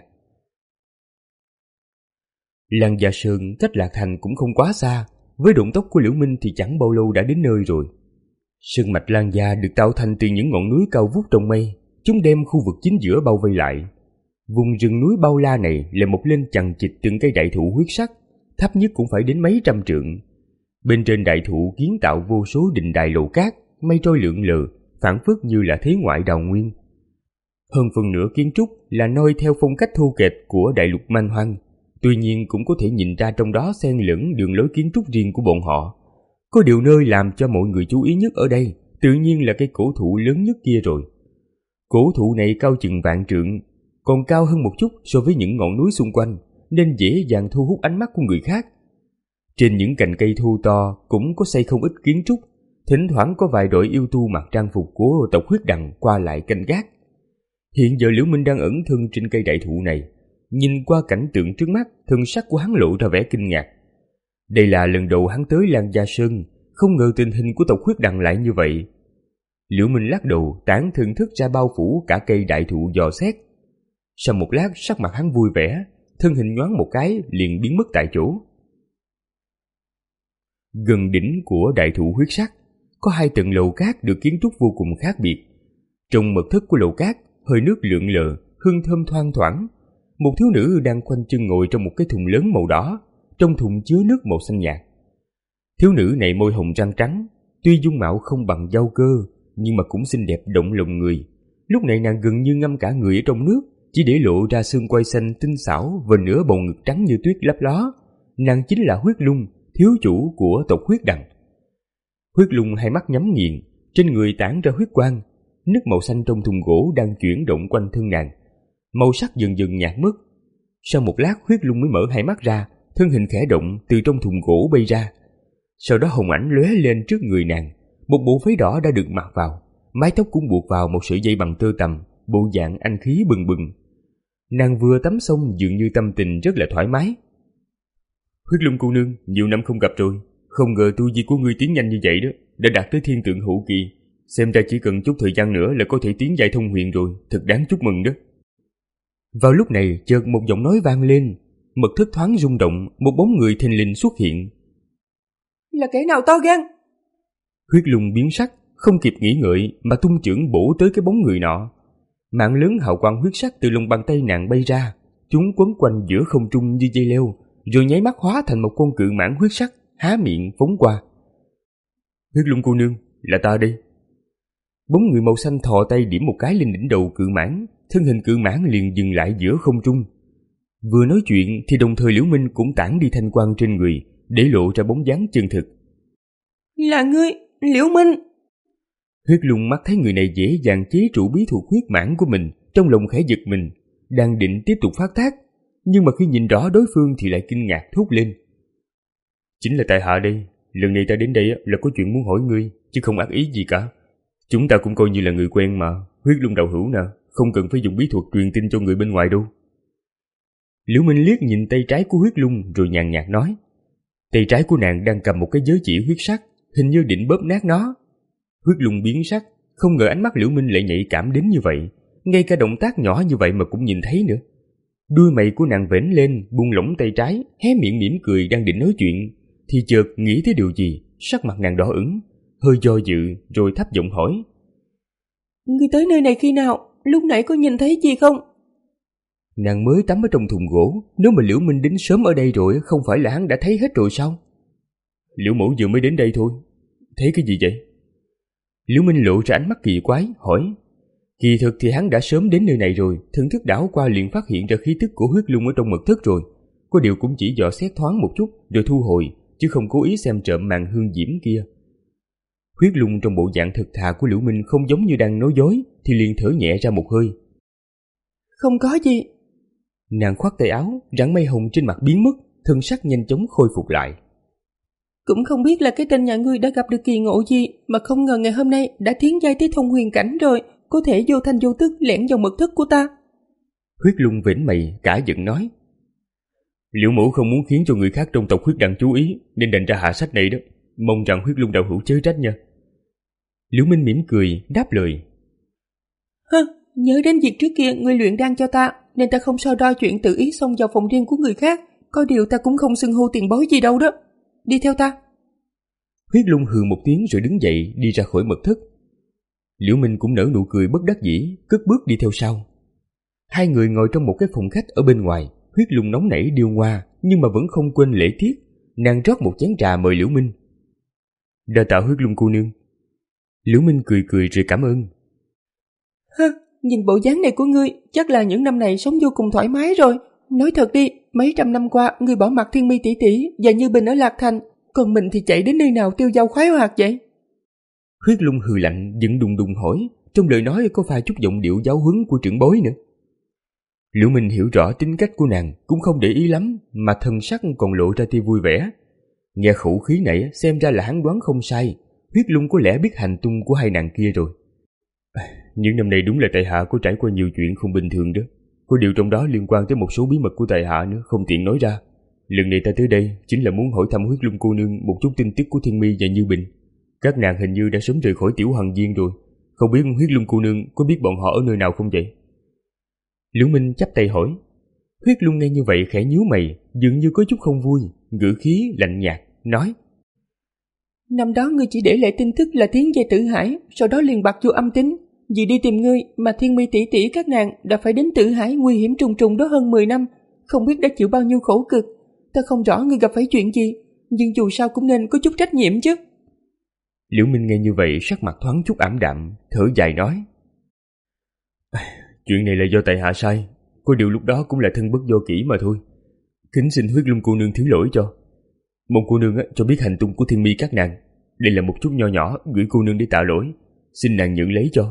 Speaker 2: Lan Gia Sơn cách Lạc Thành cũng không quá xa, với động tốc của Liễu Minh thì chẳng bao lâu đã đến nơi rồi. Sơn mạch Lan Gia được tạo thành từ những ngọn núi cao vút trong mây, chúng đem khu vực chính giữa bao vây lại. Vùng rừng núi bao la này là một lên chằng chịt từng cây đại thụ huyết sắc, thấp nhất cũng phải đến mấy trăm trượng. Bên trên đại thụ kiến tạo vô số đình đài lầu cát, mây trôi lượn lờ, phảng phất như là thế ngoại đào nguyên. Hơn phần nửa kiến trúc là noi theo phong cách thô kệch của đại lục man hoang, tuy nhiên cũng có thể nhìn ra trong đó xen lẫn đường lối kiến trúc riêng của bọn họ. Có điều nơi làm cho mọi người chú ý nhất ở đây, tự nhiên là cây cổ thụ lớn nhất kia rồi. Cổ thụ này cao chừng vạn trượng, còn cao hơn một chút so với những ngọn núi xung quanh, nên dễ dàng thu hút ánh mắt của người khác. Trên những cành cây thô to cũng có xây không ít kiến trúc, thỉnh thoảng có vài đội yêu tu mặc trang phục của tộc Huyết Đằng qua lại canh gác. Hiện giờ Liễu Minh đang ẩn thân trên cây đại thụ này, nhìn qua cảnh tượng trước mắt, thân sắc của hắn lộ ra vẻ kinh ngạc. Đây là lần đầu hắn tới Lan Gia Sơn, không ngờ tình hình của tộc Huyết Đằng lại như vậy. Liễu Minh lắc đầu, tán thần thức ra bao phủ cả cây đại thụ dò xét. Sau một lát, sắc mặt hắn vui vẻ, thân hình nhoáng một cái liền biến mất tại chỗ. Gần đỉnh của đại thụ huyết sắc có hai tầng lầu cát được kiến trúc vô cùng khác biệt. Trong mật thất của lầu cát, hơi nước lượn lờ, hương thơm thoang thoảng. một thiếu nữ đang khoanh chân ngồi trong một cái thùng lớn màu đỏ, trong thùng chứa nước màu xanh nhạt. Thiếu nữ này môi hồng răng trắng, tuy dung mạo không bằng dao cơ, nhưng mà cũng xinh đẹp động lòng người. Lúc này nàng gần như ngâm cả người ở trong nước, chỉ để lộ ra xương quai xanh tinh xảo và nửa bầu ngực trắng như tuyết lấp ló. Nàng chính là Huyết Lung, thiếu chủ của tộc Huyết Đằng. Huyết Lung hai mắt nhắm nghiền, trên người tản ra huyết quang. Nước màu xanh trong thùng gỗ đang chuyển động quanh thân nàng, màu sắc dần dần nhạt mất. Sau một lát, Huyết Lung mới mở hai mắt ra, thân hình khẽ động từ trong thùng gỗ bay ra. Sau đó hồng ảnh lóe lên trước người nàng, một bộ váy đỏ đã được mặc vào, mái tóc cũng buộc vào một sợi dây bằng tơ tằm, bộ dạng anh khí bừng bừng. Nàng vừa tắm xong dường như tâm tình rất là thoải mái. Huyết Lung cô nương, nhiều năm không gặp rồi, không ngờ tu vi của ngươi tiến nhanh như vậy đó, đã đạt tới thiên tượng hậu kỳ. Xem ra chỉ cần chút thời gian nữa là có thể tiến giai thông huyền rồi, thật đáng chúc mừng đó. Vào lúc này chợt một giọng nói vang lên, mật thất thoáng rung động, một bóng người thình lình xuất hiện.
Speaker 3: Là kẻ nào to gan?
Speaker 2: Huyết Lung biến sắc, không kịp nghĩ ngợi mà tung chưởng bổ tới cái bóng người nọ. Mạng lớn hào quang huyết sắc từ lòng bàn tay nàng bay ra, chúng quấn quanh giữa không trung như dây leo, rồi nháy mắt hóa thành một con cự mãng huyết sắc, há miệng phóng qua. Huyết Lung cô nương, là ta đây. Bóng người màu xanh thò tay điểm một cái lên đỉnh đầu cự mãng, thân hình cự mãng liền dừng lại giữa không trung. Vừa nói chuyện thì đồng thời Liễu Minh cũng tản đi thanh quang trên người, để lộ ra bóng dáng chân thực.
Speaker 3: Là ngươi, Liễu Minh.
Speaker 2: Huyết Lung mắt thấy người này dễ dàng chế trụ bí thuật huyết mãng của mình, trong lòng khẽ giật mình, đang định tiếp tục phát tác, nhưng mà khi nhìn rõ đối phương thì lại kinh ngạc thốt lên. Chính là tại hạ đây, lần này ta đến đây là có chuyện muốn hỏi ngươi, chứ không ác ý gì cả. Chúng ta cũng coi như là người quen mà, Huyết Lung đạo hữu nè, không cần phải dùng bí thuật truyền tin cho người bên ngoài đâu. Liễu Minh liếc nhìn tay trái của Huyết Lung rồi nhàn nhạt nói. Tay trái của nàng đang cầm một cái giới chỉ huyết sắc, hình như định bóp nát nó. Huyết Lung biến sắc, không ngờ ánh mắt Liễu Minh lại nhạy cảm đến như vậy, ngay cả động tác nhỏ như vậy mà cũng nhìn thấy nữa. Đuôi mày của nàng vểnh lên, buông lỏng tay trái, hé miệng mỉm cười đang định nói chuyện, thì chợt nghĩ tới điều gì, sắc mặt nàng đỏ ửng, hơi do dự rồi thấp giọng hỏi.
Speaker 3: Ngươi tới nơi này khi nào? Lúc nãy có nhìn thấy gì không?
Speaker 2: Nàng mới tắm ở trong thùng gỗ, nếu mà Liễu Minh đến sớm ở đây rồi, không phải là hắn đã thấy hết rồi sao? Liễu mẫu vừa mới đến đây thôi. Thấy cái gì vậy? Liễu Minh lộ ra ánh mắt kỳ quái, hỏi. Kỳ thực thì hắn đã sớm đến nơi này rồi, thần thức đảo qua liền phát hiện ra khí tức của Huyết Lung ở trong mật thất rồi. Có điều cũng chỉ dò xét thoáng một chút rồi thu hồi, chứ không cố ý xem trộm màn hương diễm kia. Huyết Lung trong bộ dạng thực thà của Liễu Minh không giống như đang nói dối, thì liền thở nhẹ ra một hơi.
Speaker 3: Không có gì.
Speaker 2: Nàng khoác tay áo, rặng mây hồng trên mặt biến mất, thân sắc nhanh chóng khôi phục lại.
Speaker 3: Cũng không biết là cái tên nhà ngươi đã gặp được kỳ ngộ gì, mà không ngờ ngày hôm nay đã tiến giai tới thông huyền cảnh rồi, có thể vô thanh vô tức lẻn vào mật thất của ta.
Speaker 2: Huyết Lung vểnh mày, cả giận nói. Liễu mẫu không muốn khiến cho người khác trong tộc Huyết Đằng chú ý, nên đành ra hạ sách này đó, mong rằng Huyết Lung đạo hữu chớ trách nha. Liễu Minh mỉm cười, đáp lời.
Speaker 3: Hơ, nhớ đến việc trước kia ngươi luyện đan cho ta, nên ta không so đo chuyện tự ý xông vào phòng riêng của người khác, có điều ta cũng không xưng hô tiền bối gì đâu đó. Đi theo ta.
Speaker 2: Huyết Lung hừ một tiếng rồi đứng dậy đi ra khỏi mật thất. Liễu Minh cũng nở nụ cười bất đắc dĩ, cất bước đi theo sau. Hai người ngồi trong một cái phòng khách ở bên ngoài. Huyết Lung nóng nảy điêu ngoa, nhưng mà vẫn không quên lễ tiết. Nàng rót một chén trà mời Liễu Minh. Đa tạ Huyết Lung cô nương. Liễu Minh cười cười rồi cảm ơn.
Speaker 3: Hơ, nhìn bộ dáng này của ngươi, chắc là những năm này sống vô cùng thoải mái rồi. Nói thật đi, mấy trăm năm qua ngươi bỏ mặc Thiên Mi tỷ tỷ và Như Bình ở Lạc Thành, còn mình thì chạy đến nơi nào tiêu dao khoái hoạt vậy?
Speaker 2: Huyết Lung hừ lạnh, giận đùng đùng hỏi, trong lời nói có pha chút giọng điệu giáo huấn của trưởng bối nữa. Liễu Minh hiểu rõ tính cách của nàng, cũng không để ý lắm, mà thần sắc còn lộ ra tia vui vẻ. Nghe khẩu khí này xem ra là hắn đoán không sai, Huyết Lung có lẽ biết hành tung của hai nàng kia rồi. Những năm này đúng là tại hạ có trải qua nhiều chuyện không bình thường đó. Có điều trong đó liên quan tới một số bí mật của tại hạ nữa, không tiện nói ra. Lần này ta tới đây chính là muốn hỏi thăm Huyết Lung cô nương một chút tin tức của Thiên Mi và Như Bình. Các nàng hình như đã sớm rời khỏi Tiểu Hằng Viên rồi, không biết Huyết Lung cô nương có biết bọn họ ở nơi nào không vậy? Liễu Minh chắp tay hỏi. Huyết Lung nghe như vậy khẽ nhíu mày, dường như có chút không vui, ngữ khí lạnh nhạt nói:
Speaker 3: Năm đó ngươi chỉ để lại tin tức là tiến giai Tử Hải, sau đó liền bạc vô âm tính. Vì đi tìm ngươi mà Thiên Mi tỷ tỷ các nàng đã phải đến Tử Hải nguy hiểm trùng trùng đó hơn mười năm, không biết đã chịu bao nhiêu khổ cực. Ta không rõ ngươi gặp phải chuyện gì, nhưng dù sao cũng nên có chút trách nhiệm chứ.
Speaker 2: Liễu Minh nghe như vậy sắc mặt thoáng chút ảm đạm, thở dài nói: Chuyện này là do tại hạ sai, có điều lúc đó cũng là thân bất do kỹ mà thôi. Kính xin Huyết Lung cô nương thứ lỗi cho. Mong cô nương cho biết hành tung của Thiên Mi các nàng. Đây là một chút nho nhỏ gửi cô nương để tạ lỗi, xin nàng nhận lấy cho.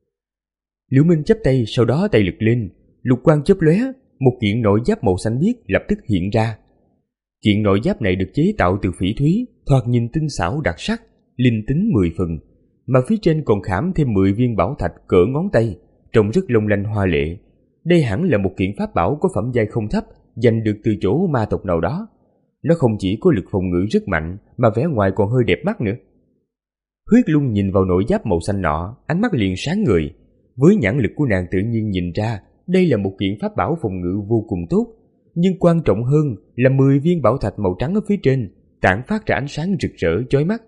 Speaker 2: Liễu Minh chắp tay, sau đó tay lực lên, lục quang chớp lóe, một kiện nội giáp màu xanh biếc lập tức hiện ra. Kiện nội giáp này được chế tạo từ phỉ thúy, thoạt nhìn tinh xảo đặc sắc, linh tính mười phần, mà phía trên còn khảm thêm mười viên bảo thạch cỡ ngón tay, trông rất long lanh hoa lệ. Đây hẳn là một kiện pháp bảo có phẩm giai không thấp, giành được từ chỗ ma tộc nào đó. Nó không chỉ có lực phòng ngự rất mạnh, mà vẻ ngoài còn hơi đẹp mắt nữa. Huyết Lung nhìn vào nội giáp màu xanh nọ, ánh mắt liền sáng ngời. Với nhãn lực của nàng tự nhiên nhìn ra đây là một kiện pháp bảo phòng ngự vô cùng tốt, nhưng quan trọng hơn là mười viên bảo thạch màu trắng ở phía trên tản phát ra ánh sáng rực rỡ chói mắt.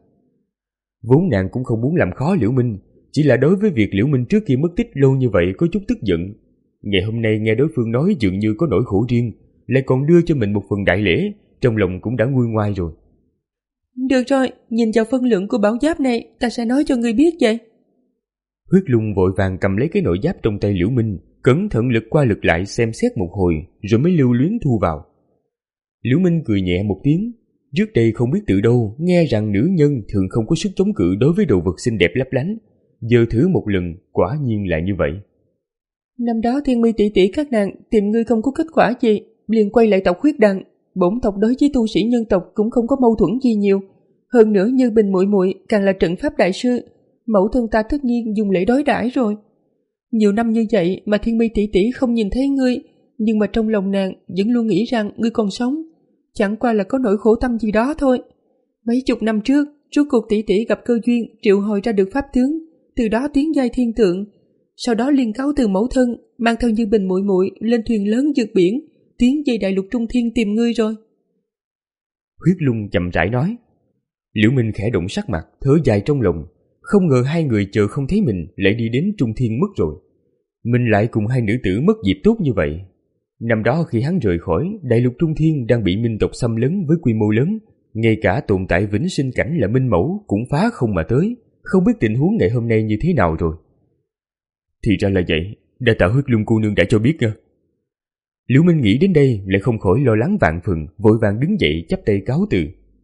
Speaker 2: Vốn nàng cũng không muốn làm khó Liễu Minh, chỉ là đối với việc Liễu Minh trước kia mất tích lâu như vậy có chút tức giận. Ngày hôm nay nghe đối phương nói dường như có nỗi khổ riêng, lại còn đưa cho mình một phần đại lễ, trong lòng cũng đã nguôi ngoai rồi.
Speaker 3: Được rồi, nhìn vào phân lượng của bảo giáp này, ta sẽ nói cho ngươi biết vậy.
Speaker 2: Huyết Lung vội vàng cầm lấy cái nội giáp trong tay Liễu Minh, cẩn thận lật qua lật lại xem xét một hồi, rồi mới lưu luyến thu vào. Liễu Minh cười nhẹ một tiếng. Trước đây không biết từ đâu nghe rằng nữ nhân thường không có sức chống cự đối với đồ vật xinh đẹp lấp lánh, giờ thử một lần, quả nhiên là như vậy.
Speaker 3: Năm đó Thiên Mi tỷ tỷ các nàng tìm ngươi không có kết quả gì, liền quay lại tộc Huyết Đằng. Bổn tộc đối với tu sĩ nhân tộc cũng không có mâu thuẫn gì nhiều. Hơn nữa Như Bình muội muội càng là trận pháp đại sư, mẫu thân ta tất nhiên dùng lễ đối đãi rồi. Nhiều năm như vậy mà Thiên Mi tỷ tỷ không nhìn thấy ngươi, nhưng mà trong lòng nàng vẫn luôn nghĩ rằng ngươi còn sống, chẳng qua là có nỗi khổ tâm gì đó thôi. Mấy chục năm trước, rốt cuộc tỷ tỷ gặp cơ duyên triệu hồi ra được pháp tướng, từ đó tiến giai thiên tượng, sau đó liên cáo từ mẫu thân, mang theo Như Bình muội muội lên thuyền lớn vượt biển, tiến về đại lục Trung Thiên tìm ngươi rồi.
Speaker 2: Huyết Lung chậm rãi nói. Liễu Minh khẽ động sắc mặt, thở dài trong lòng. Không ngờ hai người chờ không thấy mình lại đi đến Trung Thiên mất rồi. Mình lại cùng hai nữ tử mất dịp tốt như vậy. Năm đó khi hắn rời khỏi, đại lục Trung Thiên đang bị minh tộc xâm lấn với quy mô lớn, ngay cả tồn tại vĩnh sinh cảnh là Minh Mẫu cũng phá không mà tới, không biết tình huống ngày hôm nay như thế nào rồi. Thì ra là vậy, đa tạ Huyết Lung cô nương đã cho biết nha. Liễu Minh nghĩ đến đây lại không khỏi lo lắng vạn phần, vội vàng đứng dậy chắp tay cáo từ.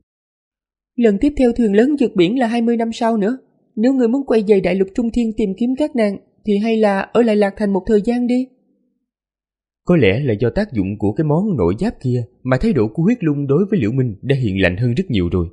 Speaker 3: Lần tiếp theo thuyền lớn vượt biển là hai mươi năm sau nữa. Nếu người muốn quay về đại lục Trung Thiên tìm kiếm các nàng, thì hay là ở lại Lạc Thành một thời gian đi.
Speaker 2: Có lẽ là do tác dụng của cái món nội giáp kia mà thái độ của Huyết Lung đối với Liễu Minh đã hiền lành hơn rất nhiều rồi.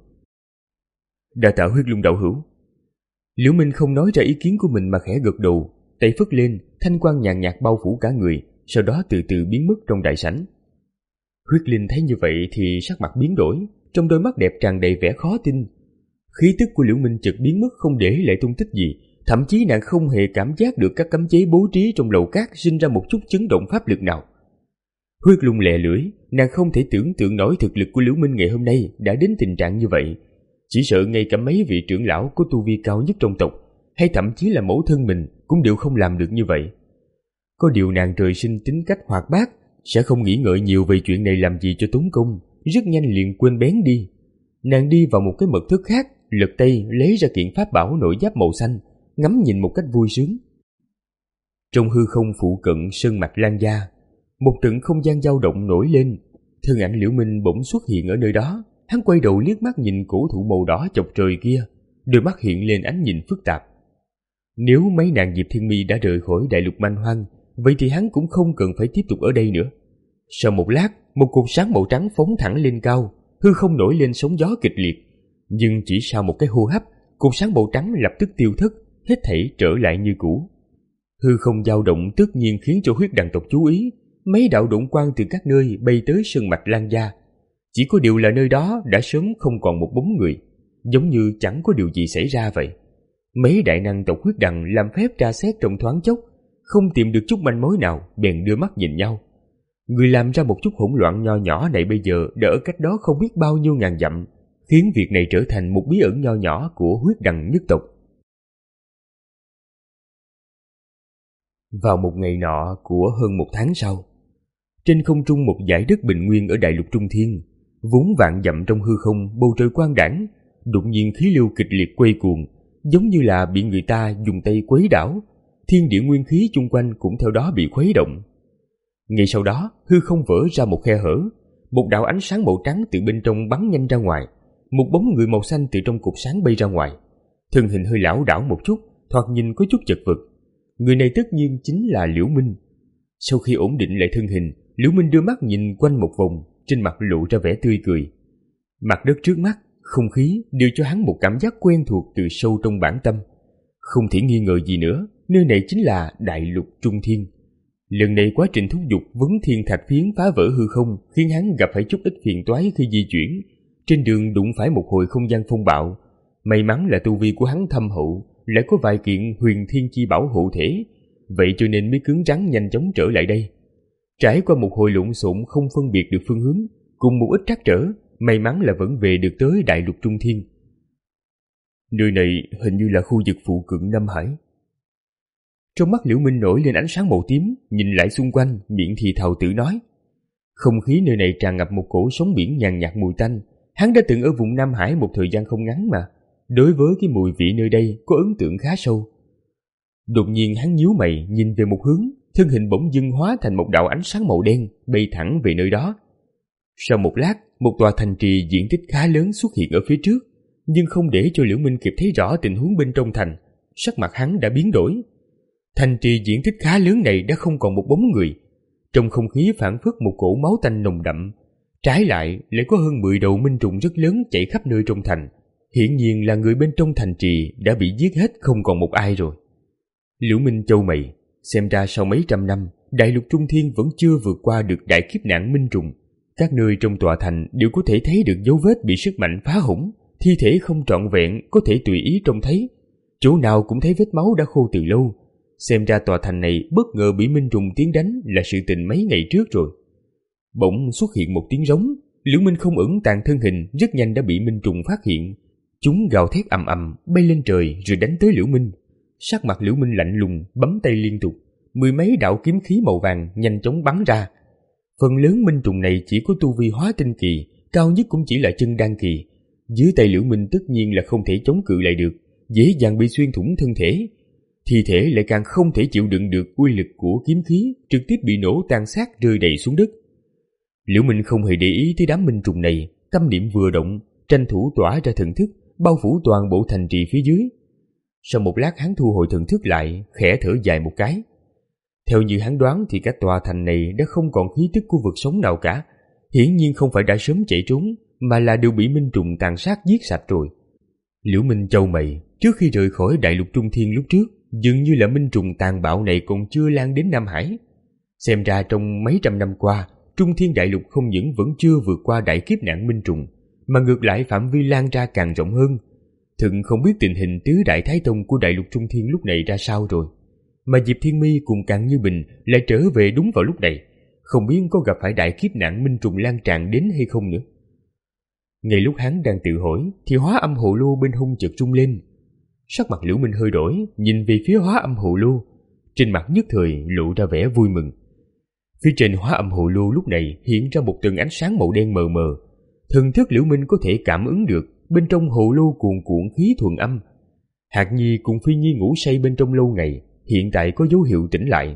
Speaker 2: Đa tạ Huyết Lung đạo hữu. Liễu Minh không nói ra ý kiến của mình mà khẽ gật đầu, tay phất lên, thanh quang nhàn nhạt bao phủ cả người, sau đó từ từ biến mất trong đại sảnh. Huyết Linh thấy như vậy thì sắc mặt biến đổi, trong đôi mắt đẹp tràn đầy vẻ khó tin. Khí tức của Liễu Minh chợt biến mất không để lại tung tích gì, thậm chí nàng không hề cảm giác được các cấm chế bố trí trong lầu cát sinh ra một chút chấn động pháp lực nào. Huyết Lung lè lưỡi, nàng không thể tưởng tượng nổi thực lực của Liễu Minh ngày hôm nay đã đến tình trạng như vậy. Chỉ sợ ngay cả mấy vị trưởng lão có tu vi cao nhất trong tộc, hay thậm chí là mẫu thân mình cũng đều không làm được như vậy. Có điều nàng trời sinh tính cách hoạt bát, sẽ không nghĩ ngợi nhiều về chuyện này làm gì cho tốn công, rất nhanh liền quên bén đi. Nàng đi vào một cái mật thất khác, lật tay lấy ra kiện pháp bảo nội giáp màu xanh, ngắm nhìn một cách vui sướng. Trong hư không phụ cận sơn mạch lan gia, một trận không gian dao động nổi lên, thân ảnh Liễu Minh bỗng xuất hiện ở nơi đó. Hắn quay đầu liếc mắt nhìn cổ thụ màu đỏ chọc trời kia, đôi mắt hiện lên ánh nhìn phức tạp. Nếu mấy nàng Diệp Thiên Mi đã rời khỏi đại lục man hoang, vậy thì hắn cũng không cần phải tiếp tục ở đây nữa. Sau một lát, một cột sáng màu trắng phóng thẳng lên cao, hư không nổi lên sóng gió kịch liệt. Nhưng chỉ sau một cái hô hấp, cột sáng màu trắng lập tức tiêu thất, hết thảy trở lại như cũ. Hư không dao động tất nhiên khiến cho Huyết Đằng tộc chú ý, mấy đạo độn quang từ các nơi bay tới sơn mạch lan gia. Chỉ có điều là nơi đó đã sớm không còn một bóng người, giống như chẳng có điều gì xảy ra vậy. Mấy đại năng tộc Huyết Đằng làm phép tra xét trong thoáng chốc, không tìm được chút manh mối nào, bèn đưa mắt nhìn nhau. Người làm ra một chút hỗn loạn nho nhỏ này bây giờ đã ở cách đó không biết bao nhiêu ngàn dặm, khiến việc này trở thành một bí ẩn nho nhỏ của Huyết Đằng nhất tộc. Vào một ngày nọ của hơn một tháng sau, trên không trung một dải đất bình nguyên ở đại lục Trung Thiên, vốn vạn dặm trong hư không, bầu trời quang đãng, đột nhiên khí lưu kịch liệt quay cuồng, giống như là bị người ta dùng tay quấy đảo, thiên địa nguyên khí chung quanh cũng theo đó bị khuấy động. Ngay sau đó, hư không vỡ ra một khe hở, một đạo ánh sáng màu trắng từ bên trong bắn nhanh ra ngoài, một bóng người màu xanh từ trong cột sáng bay ra ngoài. Thân hình hơi lảo đảo một chút, thoạt nhìn có chút chật vật. Người này tất nhiên chính là Liễu Minh. Sau khi ổn định lại thân hình, Liễu Minh đưa mắt nhìn quanh một vòng, trên mặt lộ ra vẻ tươi cười. Mặt đất trước mắt, không khí đều cho hắn một cảm giác quen thuộc từ sâu trong bản tâm. Không thể nghi ngờ gì nữa, nơi này chính là đại lục Trung Thiên. Lần này quá trình thúc giục vấn thiên thạch phiến phá vỡ hư không khiến hắn gặp phải chút ít phiền toái khi di chuyển. Trên đường đụng phải một hồi không gian phong bạo. May mắn là tu vi của hắn thâm hậu, lại có vài kiện huyền thiên chi bảo hộ thể, vậy cho nên mới cứng rắn nhanh chóng trở lại đây. Trải qua một hồi lộn xộn không phân biệt được phương hướng, cùng một ít trắc trở, may mắn là vẫn về được tới đại lục Trung Thiên. Nơi này hình như là khu vực phụ cận Nam Hải. Trong mắt Liễu Minh nổi lên ánh sáng màu tím, nhìn lại xung quanh, miệng thì thào tự nói. Không khí nơi này tràn ngập một cổ sóng biển nhàn nhạt mùi tanh. Hắn đã từng ở vùng Nam Hải một thời gian không ngắn mà, đối với cái mùi vị nơi đây có ấn tượng khá sâu. Đột nhiên hắn nhíu mày nhìn về một hướng, thân hình bỗng dưng hóa thành một đạo ánh sáng màu đen bay thẳng về nơi đó. Sau một lát, một tòa thành trì diện tích khá lớn xuất hiện ở phía trước, nhưng không để cho Liễu Minh kịp thấy rõ tình huống bên trong thành, sắc mặt hắn đã biến đổi. Thành trì diện tích khá lớn này đã không còn một bóng người, trong không khí phảng phất một cổ máu tanh nồng đậm. Trái lại lại có hơn mười đầu minh trùng rất lớn chạy khắp nơi trong thành, hiển nhiên là người bên trong thành trì đã bị giết hết không còn một ai rồi. Liễu Minh chau mày, xem ra sau mấy trăm năm, đại lục Trung Thiên vẫn chưa vượt qua được đại kiếp nạn minh trùng. Các nơi trong tòa thành đều có thể thấy được dấu vết bị sức mạnh phá hủy, thi thể không trọn vẹn có thể tùy ý trông thấy, chỗ nào cũng thấy vết máu đã khô từ lâu. Xem ra tòa thành này bất ngờ bị minh trùng tiến đánh là sự tình mấy ngày trước rồi. Bỗng xuất hiện một tiếng rống, Liễu Minh không ẩn tàng thân hình, rất nhanh đã bị minh trùng phát hiện. Chúng gào thét ầm ầm bay lên trời rồi đánh tới Liễu Minh. Sắc mặt Liễu Minh lạnh lùng, bấm tay liên tục, mười mấy đạo kiếm khí màu vàng nhanh chóng bắn ra. Phần lớn minh trùng này chỉ có tu vi hóa tinh kỳ, cao nhất cũng chỉ là chân đan kỳ. Dưới tay Liễu Minh tất nhiên là không thể chống cự lại được, dễ dàng bị xuyên thủng thân thể. Thi thể lại càng không thể chịu đựng được uy lực của kiếm khí, trực tiếp bị nổ tan xác rơi đầy xuống đất. Liễu Minh không hề để ý tới đám minh trùng này, tâm niệm vừa động, tranh thủ tỏa ra thần thức, bao phủ toàn bộ thành trì phía dưới. Sau một lát hắn thu hồi thần thức lại, khẽ thở dài một cái. Theo như hắn đoán thì cả tòa thành này đã không còn khí tức của vực sống nào cả, hiển nhiên không phải đã sớm chạy trốn, mà là đều bị minh trùng tàn sát giết sạch rồi. Liễu Minh chau mày, trước khi rời khỏi đại lục Trung Thiên lúc trước, dường như là minh trùng tàn bạo này còn chưa lan đến Nam Hải. Xem ra trong mấy trăm năm qua, Trung Thiên đại lục không những vẫn chưa vượt qua đại kiếp nạn minh trùng, mà ngược lại phạm vi lan ra càng rộng hơn. Thượng không biết tình hình tứ đại thái tông của đại lục Trung Thiên lúc này ra sao rồi, mà Diệp Thiên Mi cùng Càn Như Bình lại trở về đúng vào lúc này, không biết có gặp phải đại kiếp nạn minh trùng lan tràn đến hay không nữa. Ngay lúc hắn đang tự hỏi thì hóa âm hồ lô bên hông chợt rung lên. Sắc mặt Liễu Minh hơi đổi, nhìn về phía hóa âm hồ lô, trên mặt nhất thời lộ ra vẻ vui mừng. Phía trên hóa âm hồ lô lúc này hiện ra một tầng ánh sáng màu đen mờ mờ. Thần thức Liễu Minh có thể cảm ứng được bên trong hồ lô cuồn cuộn khí thuần âm. Hạc Nhi cùng Phi Nhi ngủ say bên trong lâu ngày, hiện tại có dấu hiệu tỉnh lại.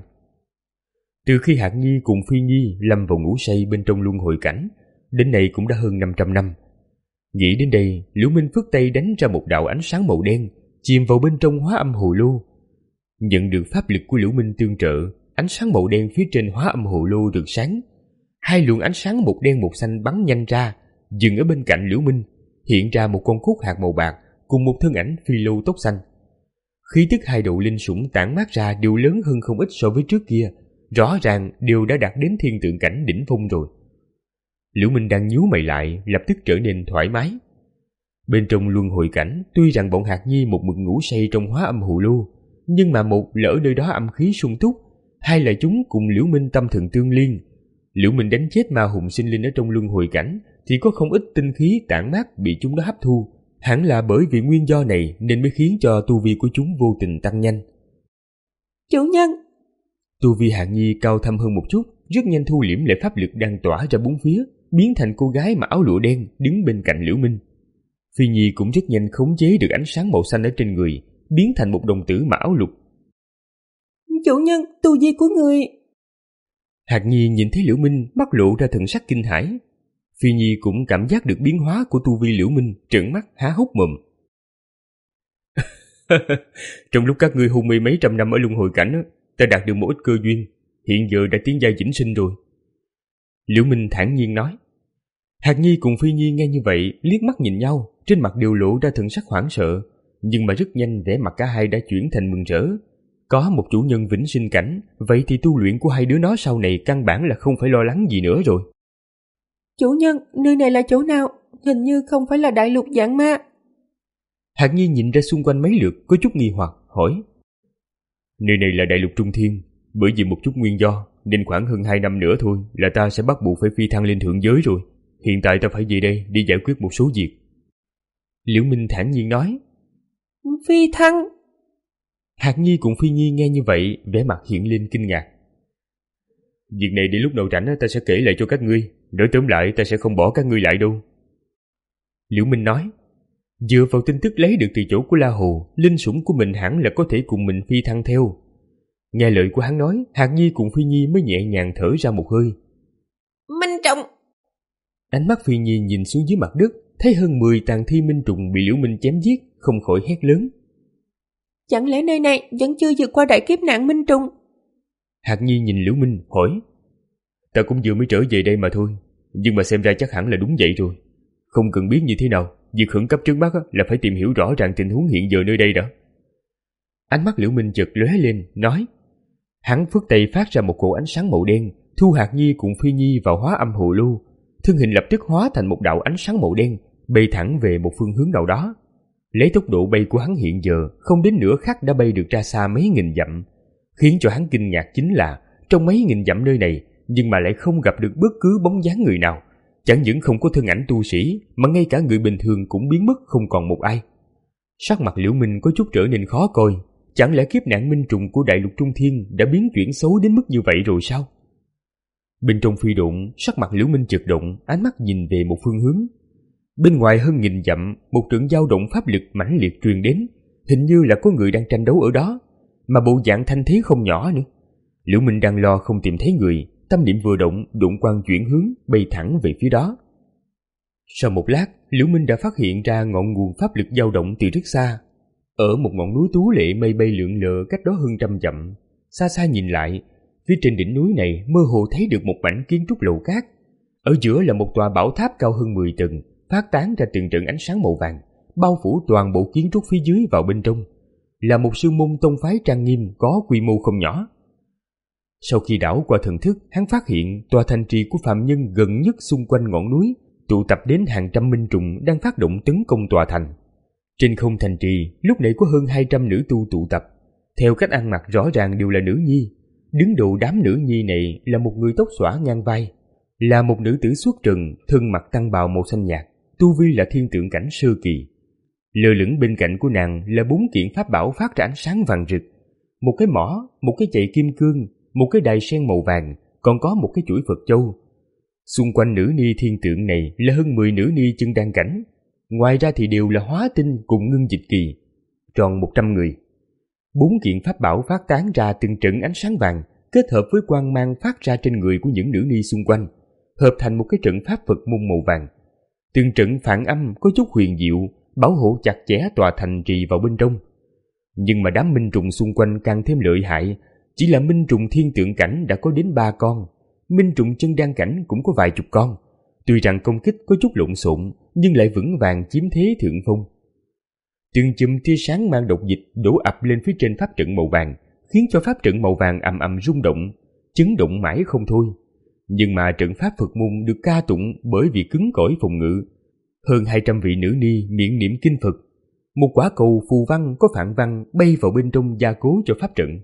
Speaker 2: Từ khi Hạc Nhi cùng Phi Nhi lâm vào ngủ say bên trong luân hồi cảnh, đến nay cũng đã hơn năm trăm năm. Nghĩ đến đây, Liễu Minh phất tay đánh ra một đạo ánh sáng màu đen, chìm vào bên trong hóa âm hồ lô. Nhận được pháp lực của Liễu Minh tương trợ, ánh sáng màu đen phía trên hóa âm hồ lô được sáng. Hai luồng ánh sáng một đen một xanh bắn nhanh ra, dừng ở bên cạnh Liễu Minh, hiện ra một con cúc hạt màu bạc cùng một thân ảnh phi lâu tóc xanh. Khí tức hai đầu linh sủng tản mát ra đều lớn hơn không ít so với trước kia, rõ ràng đều đã đạt đến thiên tượng cảnh đỉnh phong rồi. Liễu Minh đang nhíu mày lại, lập tức trở nên thoải mái. Bên trong luân hồi cảnh, tuy rằng bọn Hạc Nhi một mực ngủ say trong hóa âm hồ lô, nhưng mà một lỡ nơi đó âm khí sung túc, hai là chúng cùng Liễu Minh tâm thần tương liên. Liễu Minh đánh chết ma hùng sinh linh ở trong luân hồi cảnh thì có không ít tinh khí tản mát bị chúng đó hấp thu. Hẳn là bởi vì nguyên do này nên mới khiến cho tu vi của chúng vô tình tăng nhanh.
Speaker 4: Chủ nhân,
Speaker 2: Tu vi Hàn Nhi cao thâm hơn một chút, rất nhanh thu liễm lại pháp lực đang tỏa ra bốn phía, biến thành cô gái mặc áo lụa đen đứng bên cạnh Liễu Minh. Phi Nhi cũng rất nhanh khống chế được ánh sáng màu xanh ở trên người, biến thành một đồng tử mặc áo lục.
Speaker 3: Chủ nhân, tu vi của người...
Speaker 2: Hàn Nhi nhìn thấy Liễu Minh, mắt lộ ra thần sắc kinh hãi. Phi Nhi cũng cảm giác được biến hóa của tu vi Liễu Minh, trợn mắt há hốc mồm. Trong lúc các ngươi hôn mê mấy trăm năm ở luân hồi cảnh, ta đạt được một ít cơ duyên, hiện giờ đã tiến giai vĩnh sinh rồi. Liễu Minh thản nhiên nói. Hàn Nhi cùng Phi Nhi nghe như vậy, liếc mắt nhìn nhau, trên mặt đều lộ ra thần sắc hoảng sợ, nhưng mà rất nhanh vẻ mặt cả hai đã chuyển thành mừng rỡ. Có một chủ nhân vĩnh sinh cảnh, vậy thì tu luyện của hai đứa nó sau này căn bản là không phải lo lắng gì nữa rồi.
Speaker 3: Chủ nhân, nơi này là chỗ nào? Hình như không phải là đại lục Vạn Ma.
Speaker 2: Hàn Nhi nhìn ra xung quanh mấy lượt, có chút nghi hoặc, hỏi. Nơi này là đại lục Trung Thiên, bởi vì một chút nguyên do, nên khoảng hơn hai năm nữa thôi là ta sẽ bắt buộc phải phi thăng lên thượng giới rồi. Hiện tại ta phải về đây đi giải quyết một số việc. Liễu Minh thản nhiên nói.
Speaker 3: Phi thăng?
Speaker 2: Hàn Nhi cùng Phi Nhi nghe như vậy, vẻ mặt hiện lên kinh ngạc. Việc này đến lúc nào rảnh ta sẽ kể lại cho các ngươi, nói tóm lại ta sẽ không bỏ các ngươi lại đâu. Liễu Minh nói. Dựa vào tin tức lấy được từ chỗ của La Hồ, linh sủng của mình hẳn là có thể cùng mình phi thăng theo. Nghe lời của hắn nói, Hàn Nhi cùng Phi Nhi mới nhẹ nhàng thở ra một hơi.
Speaker 3: Minh Trọng!
Speaker 2: Ánh mắt Phi Nhi nhìn xuống dưới mặt đất, thấy hơn mười tàn thi minh trùng bị Liễu Minh chém giết, không khỏi hét lớn.
Speaker 3: Chẳng lẽ nơi này vẫn chưa vượt qua đại kiếp nạn minh trùng?
Speaker 2: Hàn Nhi nhìn Liễu Minh hỏi. Ta cũng vừa mới trở về đây mà thôi, nhưng mà xem ra chắc hẳn là đúng vậy rồi. Không cần biết như thế nào, việc khẩn cấp trước mắt là phải tìm hiểu rõ ràng tình huống hiện giờ nơi đây đã. Ánh mắt Liễu Minh chợt lóe lên, nói. Hắn phất tay phát ra một cổ ánh sáng màu đen, thu Hàn Nhi cùng Phi Nhi vào hóa âm hồ lô. Thân hình lập tức hóa thành một đạo ánh sáng màu đen, bay thẳng về một phương hướng nào đó. Lấy tốc độ bay của hắn hiện giờ, không đến nửa khắc đã bay được ra xa mấy nghìn dặm. Khiến cho hắn kinh ngạc chính là, trong mấy nghìn dặm nơi này, nhưng mà lại không gặp được bất cứ bóng dáng người nào. Chẳng những không có thân ảnh tu sĩ, mà ngay cả người bình thường cũng biến mất không còn một ai. Sắc mặt Liễu Minh có chút trở nên khó coi. Chẳng lẽ kiếp nạn minh trùng của đại lục Trung Thiên đã biến chuyển xấu đến mức như vậy rồi sao? Bên trong phi độn, sắc mặt Liễu Minh chợt động, ánh mắt nhìn về một phương hướng. Bên ngoài hơn nghìn dặm, một trận dao động pháp lực mãnh liệt truyền đến, hình như là có người đang tranh đấu ở đó, mà bộ dạng thanh thế không nhỏ nữa. Liễu Minh đang lo không tìm thấy người, tâm niệm vừa động, độn quang chuyển hướng, bay thẳng về phía đó. Sau một lát, Liễu Minh đã phát hiện ra ngọn nguồn pháp lực dao động từ rất xa. Ở một ngọn núi tú lệ mây bay lượn lờ cách đó hơn trăm dặm, xa xa nhìn lại, phía trên đỉnh núi này mơ hồ thấy được một mảnh kiến trúc lầu cát. Ở giữa là một tòa bảo tháp cao hơn mười tầng, phát tán ra từng trận ánh sáng màu vàng, bao phủ toàn bộ kiến trúc phía dưới vào bên trong. Là một sư môn tông phái trang nghiêm có quy mô không nhỏ. Sau khi đảo qua thần thức, hắn phát hiện tòa thành trì của phạm nhân gần nhất xung quanh ngọn núi tụ tập đến hàng trăm minh trùng đang phát động tấn công tòa thành. Trên không thành trì lúc nãy có hơn hai trăm nữ tu tụ tập, theo cách ăn mặc rõ ràng đều là nữ nhi. Đứng đầu đám nữ nhi này là một người tóc xõa ngang vai, là một nữ tử xuất trần, thân mặc tăng bào màu xanh nhạt, tu vi là thiên tượng cảnh sơ kỳ. Lơ lửng bên cạnh của nàng là bốn kiện pháp bảo phát ra ánh sáng vàng rực, một cái mỏ, một cái chạy kim cương, một cái đài sen màu vàng, còn có một cái chuỗi Phật châu. Xung quanh nữ ni thiên tượng này là hơn mười nữ ni chân đan cảnh, ngoài ra thì đều là hóa tinh cùng ngưng dịch kỳ, tròn một trăm người. Bốn kiện pháp bảo phát tán ra từng trận ánh sáng vàng, kết hợp với quang mang phát ra trên người của những nữ ni xung quanh, hợp thành một cái trận pháp Phật môn màu vàng. Từng trận phản âm có chút huyền diệu, bảo hộ chặt chẽ tòa thành trì vào bên trong. Nhưng mà đám minh trùng xung quanh càng thêm lợi hại, chỉ là minh trùng thiên tượng cảnh đã có đến ba con, minh trùng chân đan cảnh cũng có vài chục con. Tuy rằng công kích có chút lộn xộn, nhưng lại vững vàng chiếm thế thượng phong. Từng chùm tia sáng mang độc dịch đổ ập lên phía trên pháp trận màu vàng, khiến cho pháp trận màu vàng ầm ầm rung động, chấn động mãi không thôi. Nhưng mà trận pháp Phật môn được ca tụng bởi vì cứng cỏi phòng ngự. Hơn hai trăm vị nữ ni miệng niệm kinh Phật, một quả cầu phù văn có phản văn bay vào bên trong gia cố cho pháp trận.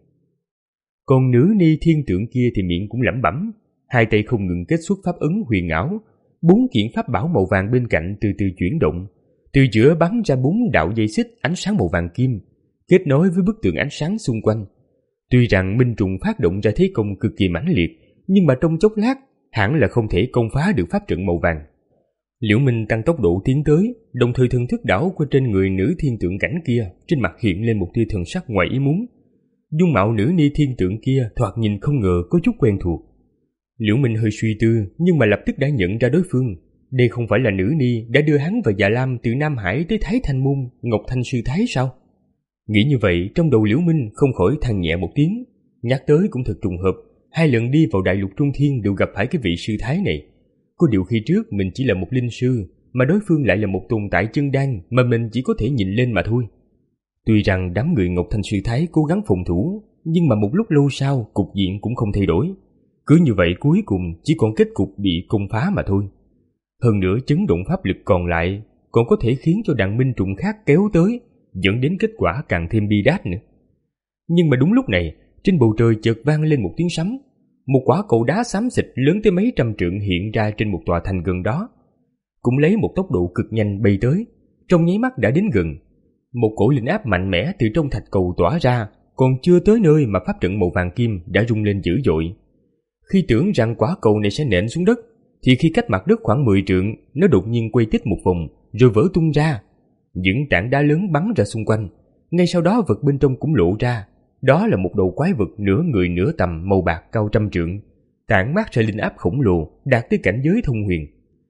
Speaker 2: Còn nữ ni thiên tượng kia thì miệng cũng lẩm bẩm, hai tay không ngừng kết xuất pháp ấn huyền ảo. Bốn kiện pháp bảo màu vàng bên cạnh từ từ chuyển động, từ giữa bắn ra bốn đạo dây xích ánh sáng màu vàng kim, kết nối với bức tường ánh sáng xung quanh. Tuy rằng Minh Trùng phát động ra thế công cực kỳ mãnh liệt, nhưng mà trong chốc lát hẳn là không thể công phá được pháp trận màu vàng. Liễu Minh tăng tốc độ tiến tới, đồng thời thần thức đảo qua trên người nữ thiên tượng cảnh kia, trên mặt hiện lên một tia thần sắc ngoài ý muốn. Dung mạo nữ ni thiên tượng kia thoạt nhìn không ngờ có chút quen thuộc. Liễu Minh hơi suy tư, nhưng mà lập tức đã nhận ra đối phương. Đây không phải là nữ ni đã đưa hắn và Dạ Lam từ Nam Hải tới Thái Thanh Môn, Ngọc Thanh Sư Thái sao? Nghĩ như vậy, trong đầu Liễu Minh không khỏi than nhẹ một tiếng. Nhắc tới cũng thật trùng hợp, hai lần đi vào Đại Lục Trung Thiên đều gặp phải cái vị sư thái này. Có điều khi trước mình chỉ là một linh sư, mà đối phương lại là một tồn tại chân đan mà mình chỉ có thể nhìn lên mà thôi. Tuy rằng đám người Ngọc Thanh Sư Thái cố gắng phòng thủ, nhưng mà một lúc lâu sau cục diện cũng không thay đổi. Cứ như vậy cuối cùng chỉ còn kết cục bị công phá mà thôi. Hơn nữa chấn động pháp lực còn lại còn có thể khiến cho đàn Minh Trùng khác kéo tới, dẫn đến kết quả càng thêm bi đát nữa. Nhưng mà đúng lúc này, trên bầu trời chợt vang lên một tiếng sấm. Một quả cầu đá xám xịt lớn tới mấy trăm trượng hiện ra trên một tòa thành gần đó, cũng lấy một tốc độ cực nhanh bay tới, trong nháy mắt đã đến gần. Một cổ linh áp mạnh mẽ từ trong thạch cầu tỏa ra, còn chưa tới nơi mà pháp trận màu vàng kim đã rung lên dữ dội. Khi tưởng rằng quả cầu này sẽ nện xuống đất, thì khi cách mặt đất khoảng mười trượng, nó đột nhiên quay tít một vòng rồi vỡ tung ra. Những tảng đá lớn bắn ra xung quanh, ngay sau đó vật bên trong cũng lộ ra. Đó là một đầu quái vật nửa người nửa tầm màu bạc cao trăm trượng, tản mát ra linh áp khổng lồ đạt tới cảnh giới thông huyền.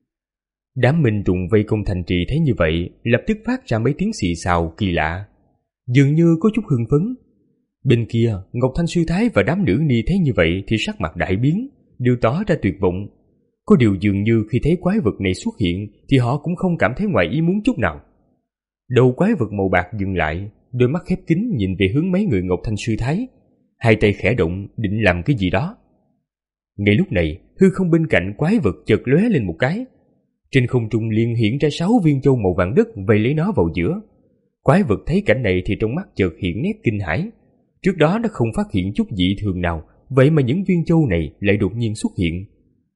Speaker 2: Đám Minh Trùng vây công thành trì thấy như vậy, lập tức phát ra mấy tiếng xì xào kỳ lạ, dường như có chút hưng phấn. Bên kia, Ngọc Thanh Sư Thái và đám nữ ni thấy như vậy thì sắc mặt đại biến, đều tỏ ra tuyệt vọng. Có điều dường như khi thấy quái vật này xuất hiện thì họ cũng không cảm thấy ngoài ý muốn chút nào. Đầu quái vật màu bạc dừng lại, đôi mắt khép kín nhìn về hướng mấy người Ngọc Thanh Sư Thái, hai tay khẽ động định làm cái gì đó. Ngay lúc này, hư không bên cạnh quái vật chợt lóe lên một cái, trên không trung liền hiện ra sáu viên châu màu vàng đất vây lấy nó vào giữa. Quái vật thấy cảnh này thì trong mắt chợt hiện nét kinh hãi. Trước đó nó không phát hiện chút dị thường nào, vậy mà những viên châu này lại đột nhiên xuất hiện.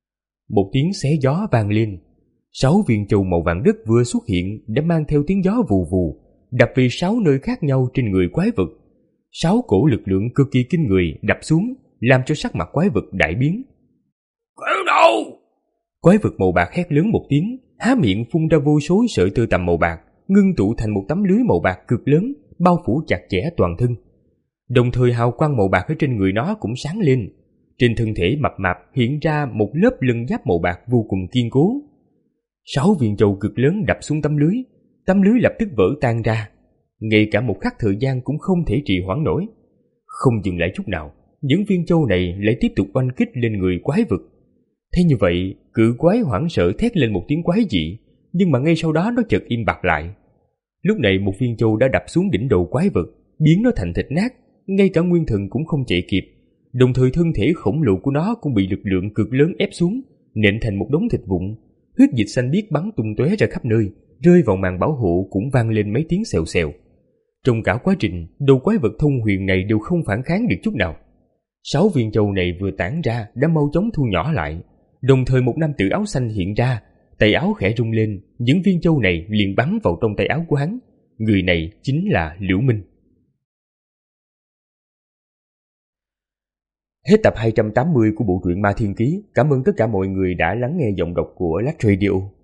Speaker 2: Một tiếng xé gió vang lên, sáu viên châu màu vàng đất vừa xuất hiện đã mang theo tiếng gió vù vù, đập về sáu nơi khác nhau trên người quái vật. Sáu cổ lực lượng cực kỳ kinh người đập xuống, làm cho sắc mặt quái vật đại biến.
Speaker 1: Cứu đâu!
Speaker 2: Quái vật màu bạc hét lớn một tiếng, há miệng phun ra vô số sợi tơ tằm màu bạc, ngưng tụ thành một tấm lưới màu bạc cực lớn, bao phủ chặt chẽ toàn thân. Đồng thời hào quang màu bạc ở trên người nó cũng sáng lên. Trên thân thể mập mạp hiện ra một lớp lân giáp màu bạc vô cùng kiên cố. Sáu viên châu cực lớn đập xuống tấm lưới, tấm lưới lập tức vỡ tan ra. Ngay cả một khắc thời gian cũng không thể trì hoãn nổi. Không dừng lại chút nào, những viên châu này lại tiếp tục oanh kích lên người quái vật. Thế như vậy, cự quái hoảng sợ thét lên một tiếng quái dị, nhưng mà ngay sau đó nó chợt im bặt lại. Lúc này một viên châu đã đập xuống đỉnh đầu quái vật, biến nó thành thịt nát, ngay cả nguyên thần cũng không chạy kịp. Đồng thời thân thể khổng lồ của nó cũng bị lực lượng cực lớn ép xuống, nện thành một đống thịt vụn. Huyết dịch xanh biếc bắn tung tóe ra khắp nơi, rơi vào màn bảo hộ cũng vang lên mấy tiếng xèo xèo. Trong cả quá trình, đầu quái vật thông huyền này đều không phản kháng được chút nào. Sáu viên châu này vừa tản ra đã mau chóng thu nhỏ lại. Đồng thời một nam tử áo xanh hiện ra, tay áo khẽ rung lên, những viên châu này liền bắn vào trong tay áo của hắn. Người này chính là Liễu Minh. Hết tập hai trăm tám mươi của bộ truyện Ma Thiên Ký. Cảm ơn tất cả mọi người đã lắng nghe giọng đọc của Lách Radio.